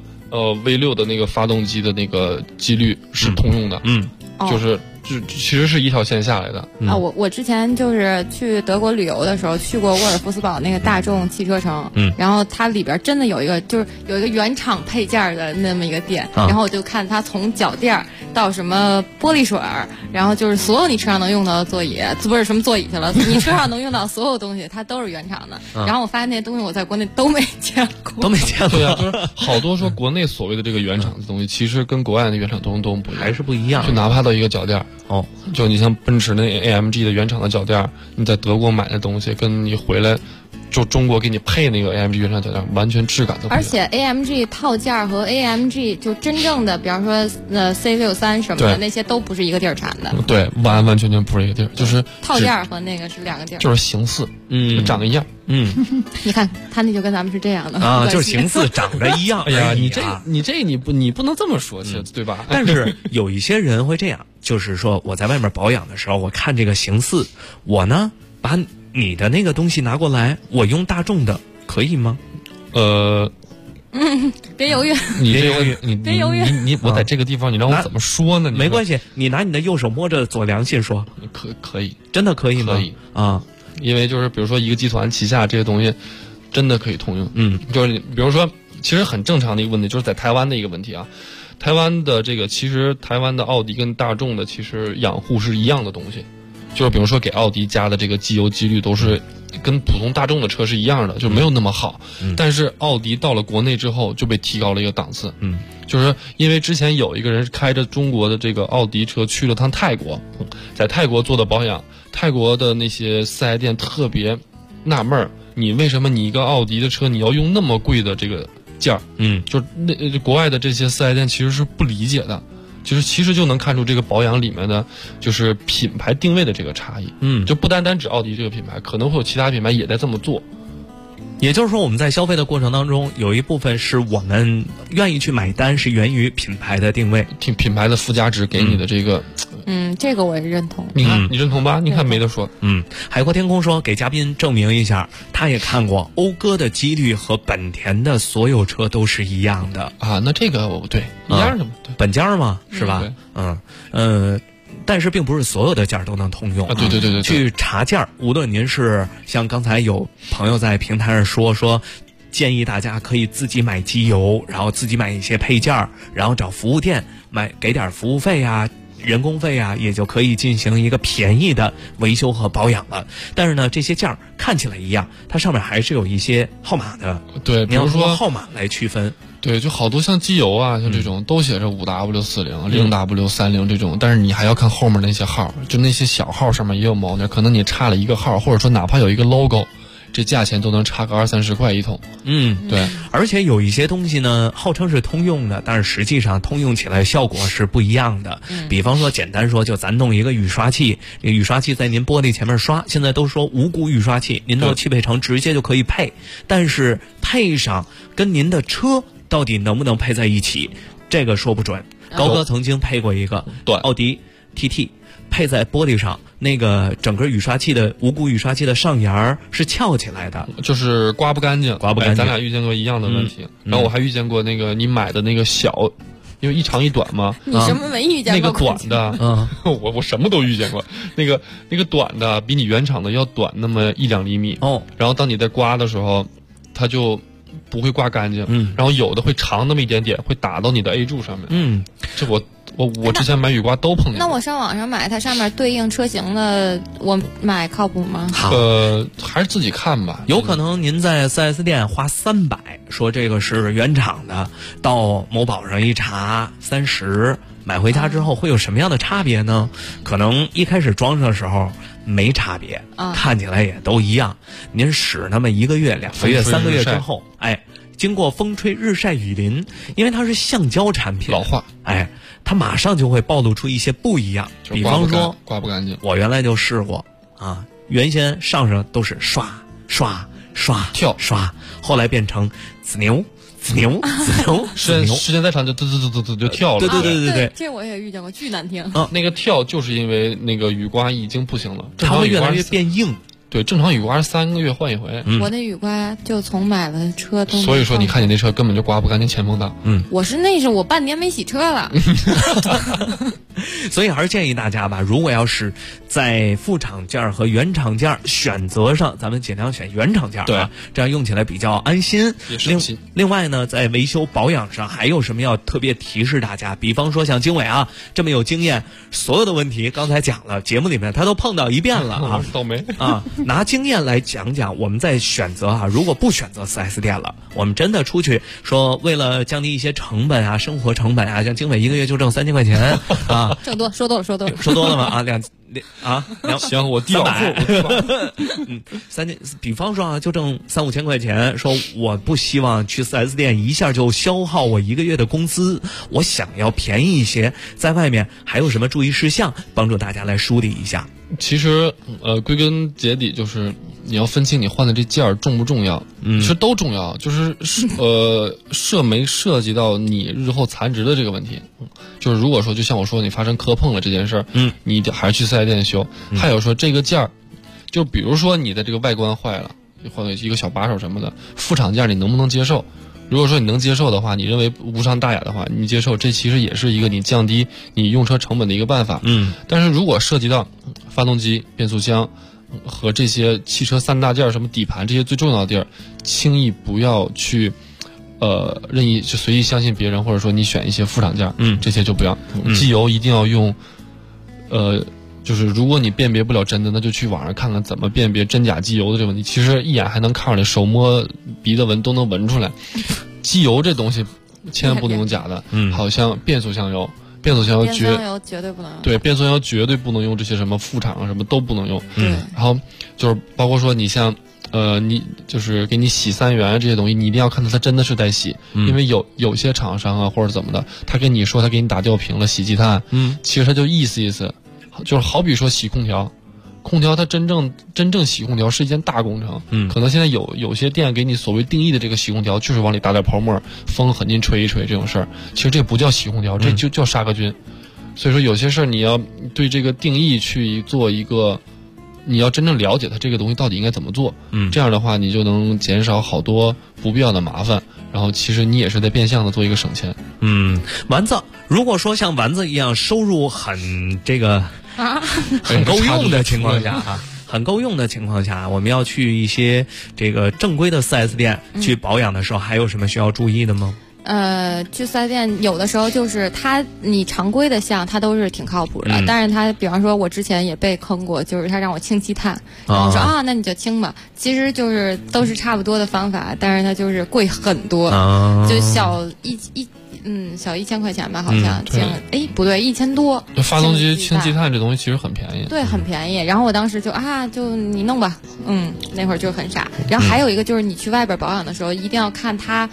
V6的那个发动机的那个机滤是通用的，就是其实是一条线下来的啊。我之前就是去德国旅游的时候，去过沃尔夫斯堡那个大众汽车城，然后它里边真的有一个原厂配件的那么一个店，然后我就看它从脚垫到什么玻璃水，然后就是所有你车上能用到的座椅，不是什么座椅去了，你车上能用到所有东西，它都是原厂的。然后我发现那些东西我在国内都没见过， 对啊，就是好多说国内所谓的这个原厂的东西，其实跟国外的原厂东西都不一样， 还是不一样。 就哪怕到一个脚垫。就你像奔驰那 AMG 的原厂的脚垫，你在德国买的东西，跟你回来就中国给你配那个 AMG 原厂脚垫，完全质感都不一样。 而且 AMG 套件和 AMG 就真正的，比方说C63什么的，那些都不是一个地儿产的。 对，完完全全不是一个地儿，就是套件和那个是两个地儿， 就是形似，长一样。 你看他那就跟咱们是这样的啊，就是形似长得一样。 哎呀，你不能这么说，对吧？ 但是有一些人会这样，就是说我在外面保养的时候，我看这个形似，我呢把你的那个东西拿过来，我用大众的可以吗？ 别犹豫， 别犹豫， 别犹豫。 我在这个地方，你让我怎么说呢？ 没关系，你拿你的右手摸着左良心说， 可以， 真的可以吗？ 可以啊， 因为就是比如说一个集团旗下这些东西，真的可以通用。就是比如说，其实很正常的一个问题，就是在台湾的一个问题啊。台湾的这个其实台湾的奥迪跟大众的其实养护是一样的东西，就是比如说给奥迪加的这个机油机滤都是跟普通大众的车是一样的，就没有那么好。但是奥迪到了国内之后就被提高了一个档次。就是因为之前有一个人开着中国的这个奥迪车去了趟泰国，在泰国做的保养，泰国的那些四 S 店特别纳闷儿，你为什么你一个奥迪的车你要用那么贵的这个件儿？就是那国外的这些四 S 店其实是不理解的。其实就能看出这个保养里面的就是品牌定位的这个差异。就不单单指奥迪这个品牌，可能会有其他品牌也在这么做。 也就是说，我们在消费的过程当中，有一部分是我们愿意去买单，是源于品牌的定位， 品牌的附加值给你的这个。 这个我也认同。 你看，你认同吧？你看没得说。 海阔天空说给嘉宾证明一下，他也看过讴歌的机滤和本田的所有车都是一样的啊。那这个对一样的嘛，对， 本家嘛，是吧？但是并不是所有的件儿都能通用。 对。 去查件儿，无论您是像刚才有朋友在平台上说，建议大家可以自己买机油，然后自己买一些配件儿，然后找服务店给点服务费啊。人工费啊，也就可以进行一个便宜的维修和保养了。但是呢，这些件儿看起来一样，它上面还是有一些号码的。 对， 你要说号码来区分。 对，就好多像机油啊，像这种都写着5W40、0W30这种，但是你还要看后面那些号，就那些小号上面也有毛病，可能你差了一个号，或者说哪怕有一个 logo， 这价钱都能差个20-30块一桶。对。 而且有一些东西呢，号称是通用的，但是实际上通用起来效果是不一样的。比方说，简单说，就咱弄一个雨刷器，这个雨刷器在您玻璃前面刷，现在都说无骨雨刷器，您到汽配城直接就可以配，但是配上跟您的车到底能不能配在一起，这个说不准。高哥曾经配过一个奥迪 TT， 配在玻璃上，那个整个雨刷器的无骨雨刷器的上沿是翘起来的， 就是刮不干净。咱俩遇见过一样的问题。然后我还遇见过那个你买的那个小，因为一长一短嘛。 你什么没遇见过？ 那个短的，我什么都遇见过。那个短的比你原厂的要短那么1-2厘米。然后当你在刮的时候，它就不会刮干净。然后有的会长那么一点点，会打到你的 A 柱上面。这我之前买雨刮都碰见。 那我上网上买，它上面对应车型的，我买靠谱吗？ 还是自己看吧。 有可能您在 4S 店花300，说这个是原厂的，到某宝上一查30，买回家之后会有什么样的差别呢？可能一开始装上的时候没差别，看起来也都一样。您使那么1个月、2个月、3个月之后，经过风吹日晒雨淋，因为它是橡胶产品， 老化， 它马上就会暴露出一些不一样。比方说刮不干净， 我原来就试过啊，原先上都是刷刷刷跳刷，后来变成子牛。 时间再长就就跳了。 对， 这我也遇见过，巨难听。 那个跳就是因为那个雨刮已经不行了， 它会越来越变硬。 对，正常雨刮是3个月换一回。 我那雨刮就从买了车都。 所以说，你看你那车根本就刮不干净前风挡。 我半年没洗车了。 所以还是建议大家吧，如果要是在副厂件和原厂件选择上，咱们尽量选原厂件，对，这样用起来比较安心， 也省心。 另外呢，在维修保养上还有什么要特别提示大家？比方说像经纬啊这么有经验，所有的问题刚才讲了，节目里面他都碰到一遍了啊， 倒霉啊。拿经验来讲讲，我们在选择如果不选择 4S 店了，我们真的出去说，为了降低一些成本啊，生活成本啊，像经纬1个月就挣3000块钱啊， 挣多说多了吗？ 行，我低保户比方说就挣3-5千块钱，说我不希望去 4S 店一下就消耗我1个月的工资，我想要便宜一些，在外面还有什么注意事项，帮助大家来梳理一下。 其实归根结底就是你要分清你换的这件重不重要。其实都重要，就是没涉及到你日后残值的这个问题。就是如果说就像我说你发生磕碰了这件事儿，你还是去4S店修。还有说这个件儿，就比如说你的这个外观坏了，换一个小把手什么的，副厂件你能不能接受？如果说你能接受的话，你认为无伤大雅的话，你接受，这其实也是一个你降低你用车成本的一个办法。但是如果涉及到发动机、变速箱和这些汽车3大件，什么底盘这些最重要的地儿，轻易不要去任意就随意相信别人，或者说你选一些副厂件，这些就不要。机油一定要用就是如果你辨别不了真的，那就去网上看看怎么辨别真假机油的这个问题。其实一眼还能看出来，手摸鼻子闻都能闻出来。机油这东西千万不能用假的。好像变速箱油绝对不能用。 对，变速箱油绝对不能用这些什么副厂什么都不能用。然后就是包括说你像你就是给你洗3元这些东西，你一定要看到它真的是在洗。因为有些厂商啊或者怎么的，他跟你说他给你打吊瓶了，洗积碳，其实他就意思，就是好比说洗空调它真正洗空调是一件大工程。可能现在有些店给你所谓定义的这个洗空调，就是往里打点泡沫，风狠劲吹一吹这种事儿，其实这不叫洗空调，这就叫杀个菌。所以说有些事儿你要对这个定义去做一个，你要真正了解它这个东西到底应该怎么做。这样的话你就能减少好多不必要的麻烦，然后其实你也是在变相的做一个省钱。 丸子，如果说像丸子一样收入很很够用的情况下，我们要去一些这个正规的 4S 店去保养的时候，还有什么需要注意的吗？ 去4S店有的时候就是你常规的项它都是挺靠谱的，但是他比方说我之前也被坑过，就是他让我清积碳，然后我说那你就清吧，其实就是都是差不多的方法，但是它就是贵很多，就小小1000块钱吧，好像不对，1000多。 发动机氢积碳这东西其实很便宜， 对，很便宜。然后我当时就你弄吧，那会儿就很傻。然后还有一个就是你去外边保养的时候，一定要看它